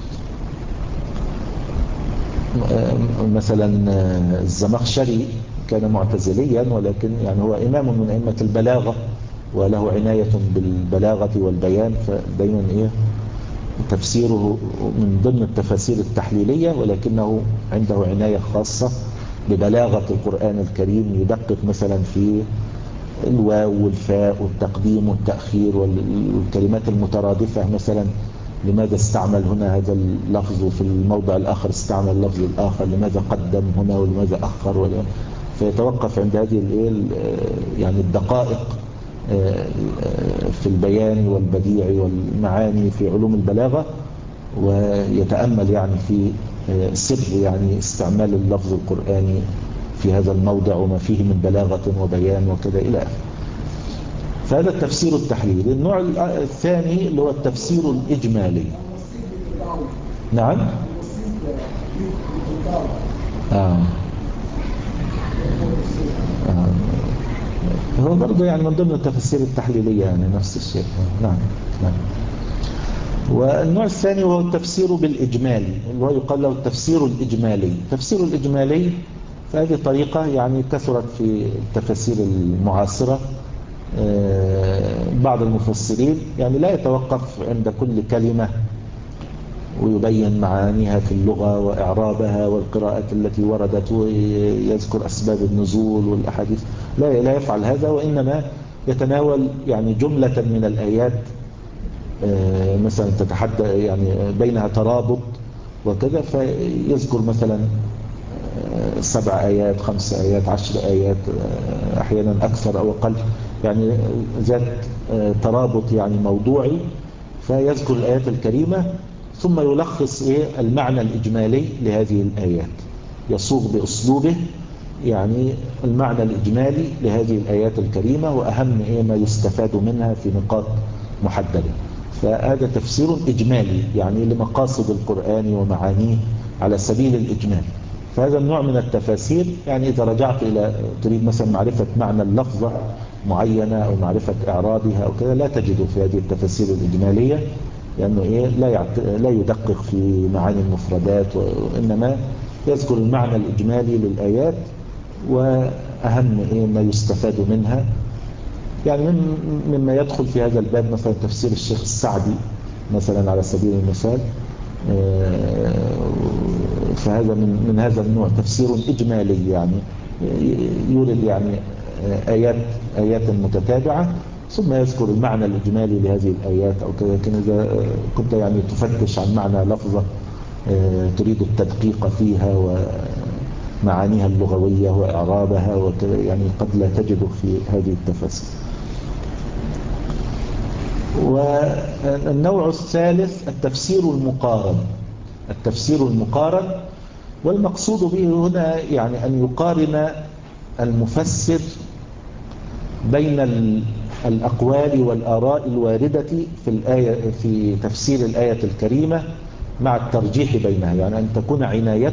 مثلا الزمخشري كان معتزليا، ولكن يعني هو إمام من أئمة البلاغة وله عناية بالبلاغة والبيان، فدايما تفسيره من ضمن التفاسير التحليلية، ولكنه عنده عناية خاصة ببلاغة القرآن الكريم، يدقق مثلا في الواو والفاء والتقديم والتأخير والكلمات المترادفة، مثلا لماذا استعمل هنا هذا اللفظ وفي الموضع الآخر استعمل اللفظ الآخر، لماذا قدم هنا ولماذا أخر فيتوقف عند هذه يعني الدقائق في البيان والبديع والمعاني في علوم البلاغة، ويتأمل يعني في سر يعني استعمال اللفظ القرآني في هذا الموضع وما فيه من بلاغة وبيان وكذا إلى آخره. فهذا التفسير التحليلي. النوع الثاني اللي هو التفسير الإجمالي. نعم. هو برضه يعني من ضمن التفسير التحليلية يعني نفس الشيء. نعم. والنوع الثاني هو التفسير بالإجمالي، اللي هو يقال له التفسير الإجمالي. التفسير الإجمالي فهذه طريقة يعني كثرت في التفاسير المعاصرة. بعض المفسرين يعني لا يتوقف عند كل كلمة ويبين معانيها في اللغة وإعرابها والقراءات التي وردت ويذكر أسباب النزول والأحاديث، لا يفعل هذا، وإنما يتناول يعني جملة من الآيات مثلا تتحدى يعني بينها ترابط وكذا، فيذكر مثلا 7 آيات 5 آيات 10 آيات أحيانا أكثر أو أقل، يعني ذات ترابط يعني موضوعي، فيذكر الآيات الكريمة ثم يلخص المعنى الإجمالي لهذه الآيات، يصوغ بأسلوبه يعني المعنى الإجمالي لهذه الآيات الكريمة وأهم ما يستفاد منها في نقاط محددة. فهذا تفسير إجمالي يعني لمقاصد القرآن ومعانيه على سبيل الإجمال. فهذا النوع من التفاسير يعني إذا رجعت إلى تريد مثلا معرفة معنى اللفظة معينة أو معرفة إعرابها أو كذا، لا تجده في هذه التفاسير الإجمالية، لأنه لا يدقق في معاني المفردات، وإنما يذكر المعنى الإجمالي للآيات وأهم ما يستفاد منها. يعني مما يدخل في هذا الباب مثلا تفسير الشيخ السعدي مثلا على سبيل المثال، فهذا من هذا النوع تفسير إجمالي، يعني يورد يعني آيات متتابعة ثم يذكر المعنى الإجمالي لهذه الآيات أو كذا. لكن إذا كنت يعني تفتش عن معنى لفظة تريد التدقيق فيها ومعانيها اللغوية وإعرابها وكذا، يعني قد لا تجده في هذه التفاسير. والنوع الثالث التفسير المقارن. التفسير المقارن، والمقصود به هنا يعني أن يقارن المفسر بين الأقوال والآراء الواردة في تفسير الآية الكريمة مع الترجيح بينها، يعني أن تكون عناية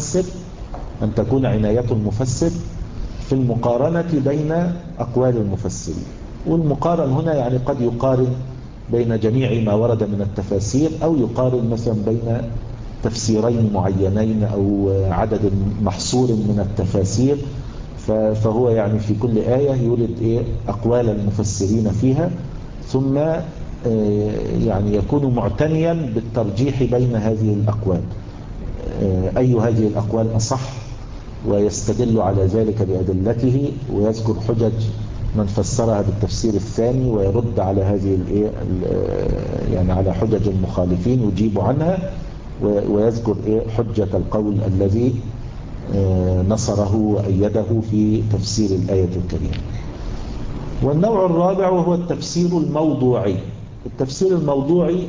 المفسر في المقارنة بين أقوال المفسرين. والمقارن هنا يعني قد يقارن بين جميع ما ورد من التفاسير، أو يقارن مثلا بين تفسيرين معينين أو عدد محصور من التفاسير، فهو يعني في كل آية يورد أقوال المفسرين فيها، ثم يعني يكون معتنيا بالترجيح بين هذه الأقوال، أي هذه الأقوال أصح، ويستدل على ذلك بأدلته، ويذكر حجج من فسرها بالتفسير الثاني، ويرد على هذه يعني على حجج المخالفين يجيب عنها، ويذكر حجة القول الذي نصره وأيده في تفسير الآية الكريمة. والنوع الرابع وهو التفسير الموضوعي. التفسير الموضوعي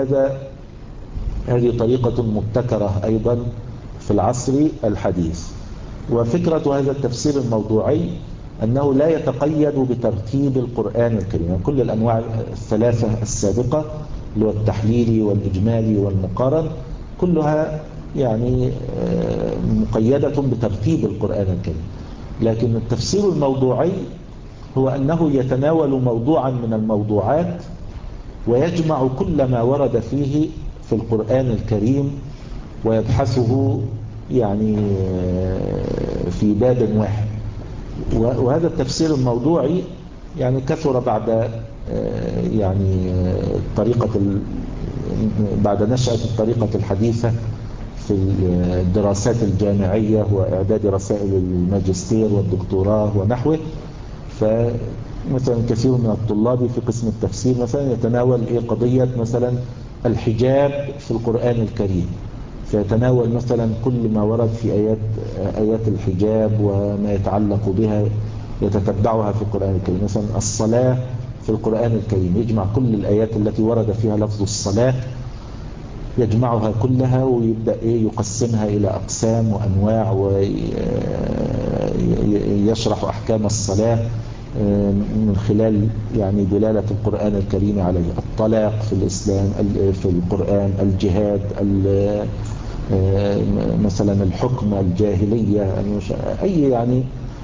هذه طريقة مبتكرة أيضا في العصر الحديث. وفكرة هذا التفسير الموضوعي أنه لا يتقيد بترتيب القرآن الكريم، يعني كل الأنواع الثلاثة السابقة اللي هو التحليلي والإجمالي والمقارن كلها يعني مقيدة بترتيب القرآن الكريم. لكن التفسير الموضوعي هو أنه يتناول موضوعا من الموضوعات ويجمع كل ما ورد فيه في القرآن الكريم ويبحثه يعني في باب واحد. وهذا التفسير الموضوعي يعني كثر بعد نشأة الطريقة الحديثة في الدراسات الجامعية وإعداد رسائل الماجستير والدكتوراه ونحوه. فمثلا كثير من الطلاب في قسم التفسير مثلا يتناول قضية مثلا الحجاب في القرآن الكريم، فيتناول مثلا كل ما ورد في آيات الحجاب وما يتعلق بها يتتبعها في القرآن الكريم. مثلا الصلاة في القرآن الكريم يجمع كل الآيات التي ورد فيها لفظ الصلاة، يجمعها كلها ويبدأ يقسمها إلى أقسام وأنواع، ويشرح أحكام الصلاة من خلال يعني دلالة القرآن الكريم عليه. الطلاق في الإسلام في القرآن، الجهاد، مثلا الحكم، الجاهلية، أي يعني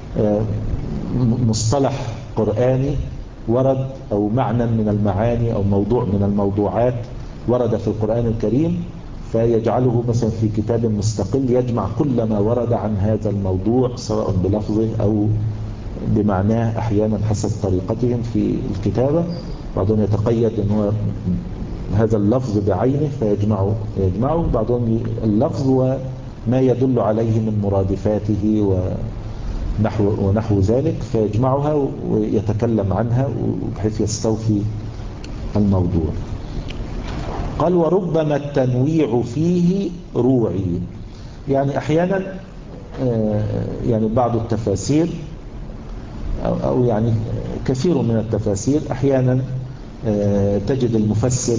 مصطلح قرآني ورد أو معنى من المعاني أو موضوع من الموضوعات ورد في القرآن الكريم فيجعله مثلا في كتاب مستقل يجمع كل ما ورد عن هذا الموضوع سواء بلفظه أو بمعناه أحيانا حسب طريقتهم في الكتابة. بعضهم يتقيد أنه هذا اللفظ بعينه فيجمعه، بعضهم اللفظ وما يدل عليه من مرادفاته ونحو ذلك فيجمعها ويتكلم عنها بحيث يستوفي الموضوع. قال وربما التنويع فيه روعي، يعني أحيانا يعني بعض التفاسير أو يعني كثير من التفاسير أحيانا تجد المفسر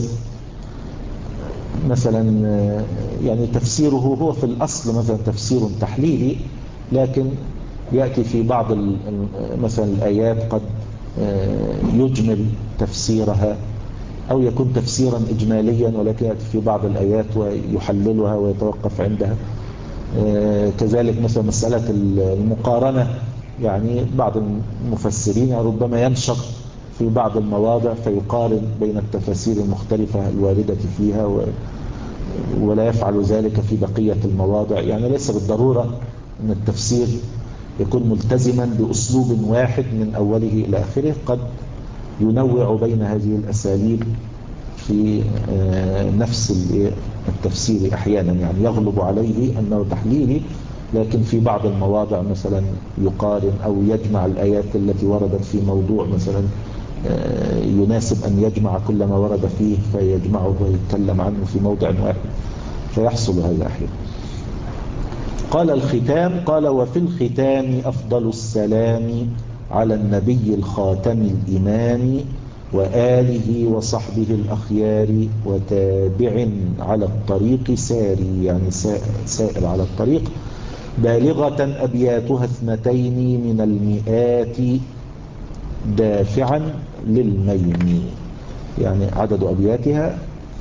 مثلا يعني تفسيره هو في الأصل مثلا تفسير تحليلي، لكن يأتي في بعض مثلا الآيات قد يجمل تفسيرها أو يكون تفسيرا إجماليا، ولكن يأتي في بعض الآيات ويحللها ويتوقف عندها. كذلك مثلا مسألة المقارنة، يعني بعض المفسرين ربما ينشط في بعض المواضع فيقارن بين التفاسير المختلفة الواردة فيها ولا يفعل ذلك في بقية المواضع. يعني ليس بالضرورة أن التفسير يكون ملتزما بأسلوب واحد من أوله إلى آخره، قد ينوع بين هذه الأساليب في نفس التفسير أحيانا، يعني يغلب عليه أنه تحليلي، لكن في بعض المواضع مثلا يقارن أو يجمع الآيات التي وردت في موضوع مثلا يناسب أن يجمع كل ما ورد فيه فيجمعه ويتكلم عنه في موضع واحد، فيحصل هذا أحيانا. قال الختام، قال وفي الختام أفضل السلام على النبي الخاتم الإمام وآله وصحبه الأخيار وتابع على الطريق ساري، يعني سائر على الطريق، بالغة أبياتها 2 من المئات دافعا للميم، يعني عدد أبياتها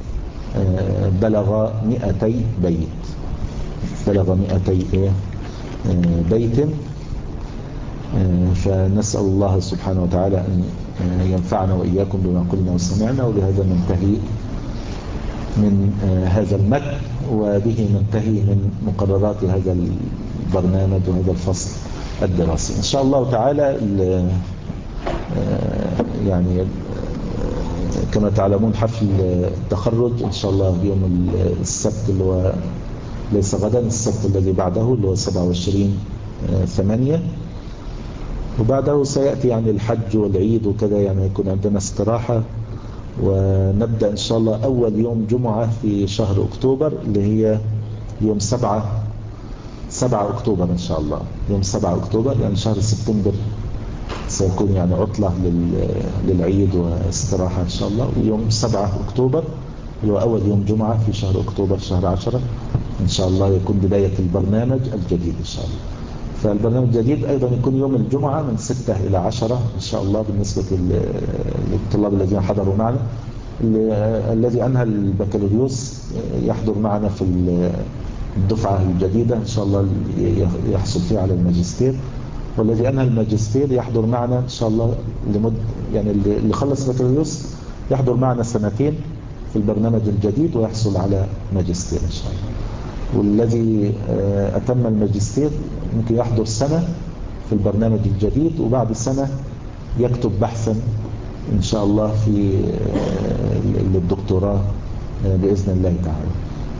بلغ 200 بيت، بلغ 200 بيت. فنسأل الله سبحانه وتعالى أن ينفعنا وإياكم بما قلنا وسمعنا. وبهذا ننتهي من هذا المتن، وبه ننتهي من مقررات هذا البرنامج وهذا الفصل الدراسي إن شاء الله تعالى. يعني كما تعلمون حفل التخرج إن شاء الله يوم السبت، اللي هو ليس غدا، السبت الذي بعده اللي هو 27/8، وبعده سيأتي يعني الحج والعيد وكذا، يعني يكون عندنا استراحة، ونبدأ إن شاء الله أول يوم جمعة في شهر أكتوبر اللي هي يوم 7 أكتوبر إن شاء الله. يوم 7 أكتوبر يعني شهر سبتمبر سيكون يعني عطلة للعيد واستراحة إن شاء الله. ويوم 7 أكتوبر اللي هو أول يوم جمعة في شهر أكتوبر شهر 10 إن شاء الله يكون بداية البرنامج الجديد إن شاء الله. فالبرنامج الجديد أيضا يكون يوم الجمعة من 6 إلى 10 إن شاء الله بالنسبة للطلاب الذين حضروا معنا. الذي أنهى البكالوريوس يحضر معنا في الدفعة الجديدة إن شاء الله يحصل فيها على الماجستير، والذي أنهى الماجستير يحضر معنا إن شاء الله يعني اللي خلص بكالوريوس يحضر معنا 2 سنين في البرنامج الجديد ويحصل على ماجستير إن شاء الله. والذي أتم الماجستير ممكن يحضر 1 سنة في البرنامج الجديد، وبعد 1 سنة يكتب بحثا إن شاء الله في الدكتوراه بإذن الله تعالى.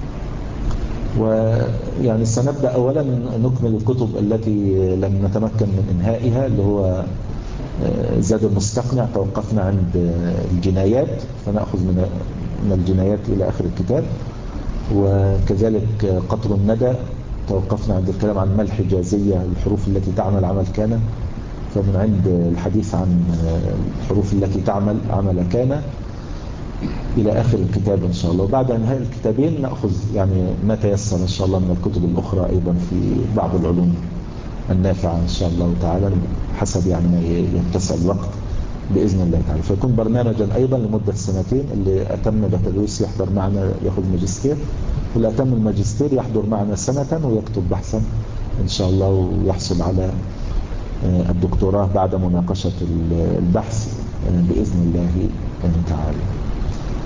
ويعني سنبدأ أولا نكمل الكتب التي لم نتمكن من إنهائها، اللي هو زاد المستقنع توقفنا عند الجنايات، فنأخذ من الجنايات إلى آخر الكتاب. وكذلك قطر الندى توقفنا عند الكلام عن ما الحجازية، الحروف التي تعمل عمل كان، فمن عند الحديث عن الحروف التي تعمل عمل كان إلى آخر الكتاب إن شاء الله. وبعد انهاء الكتابين نأخذ يعني ما تيسر إن شاء الله من الكتب الأخرى أيضا في بعض العلوم النافعة إن شاء الله تعالى حسب يعني ما يتسع الوقت بإذن الله تعالى. فيكون برنامجا أيضا لمدة 2 سنين، اللي أتم بكالوريوس يحضر معنا يأخذ ماجستير، واللي أتم الماجستير يحضر معنا 1 سنة ويكتب بحثا إن شاء الله ويحصل على الدكتوراه بعد مناقشة البحث بإذن الله تعالى.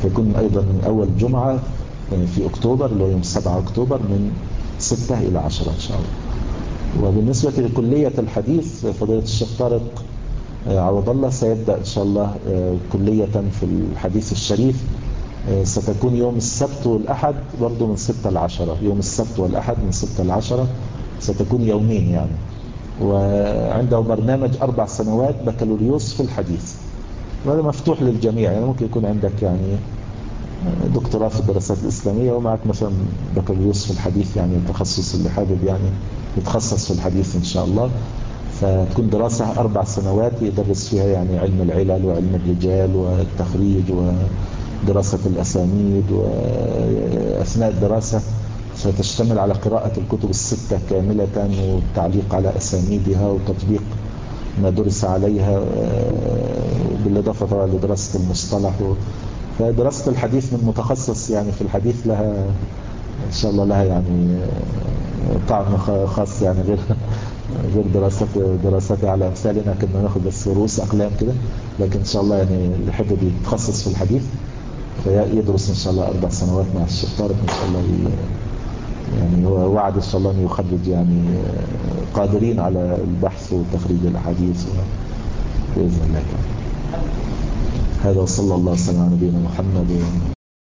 فيكون أيضا من أول جمعة في أكتوبر اللي هو يوم 7 أكتوبر من 6 إلى 10 إن شاء الله. وبالنسبة لكلية الحديث فضيلة الشيخ طارق عوض الله سيبدأ إن شاء الله كلية في الحديث الشريف، ستكون يوم السبت والأحد برضو من 6 ل 10. يوم السبت والأحد من 6 ل 10 ستكون يومين يعني. وعنده برنامج 4 سنوات بكالوريوس في الحديث، وهذا مفتوح للجميع. يعني ممكن يكون عندك يعني دكتوراه في الدراسات الإسلامية ومعك مثلا بكالوريوس في الحديث، يعني التخصص اللي حابب يعني يتخصص في الحديث إن شاء الله. فتكون دراسة 4 سنوات يدرس فيها يعني علم العلل وعلم الرجال والتخريج ودراسة الأسانيد، وأثناء الدراسة ستشتمل على قراءة الكتب الستة كاملة والتعليق على أسانيدها وتطبيق ما درس عليها، بالإضافة طبعا لدراسة المصطلح. فدراسة الحديث من متخصص يعني في الحديث لها إن شاء الله لها يعني طعم خاص، يعني غير دراستي على أمثالنا كنا ناخد بس رؤوس أقلام كده. لكن إن شاء الله يعني اللي يحب يتخصص في الحديث فيدرس إن شاء الله 4 سنوات مع الشيخ طارق إن شاء الله. يعني هو وعد إن شاء الله أن يخرج يعني قادرين على البحث وتخريج الأحاديث بإذن الله. هذا وصلى الله وسلم على نبينا محمد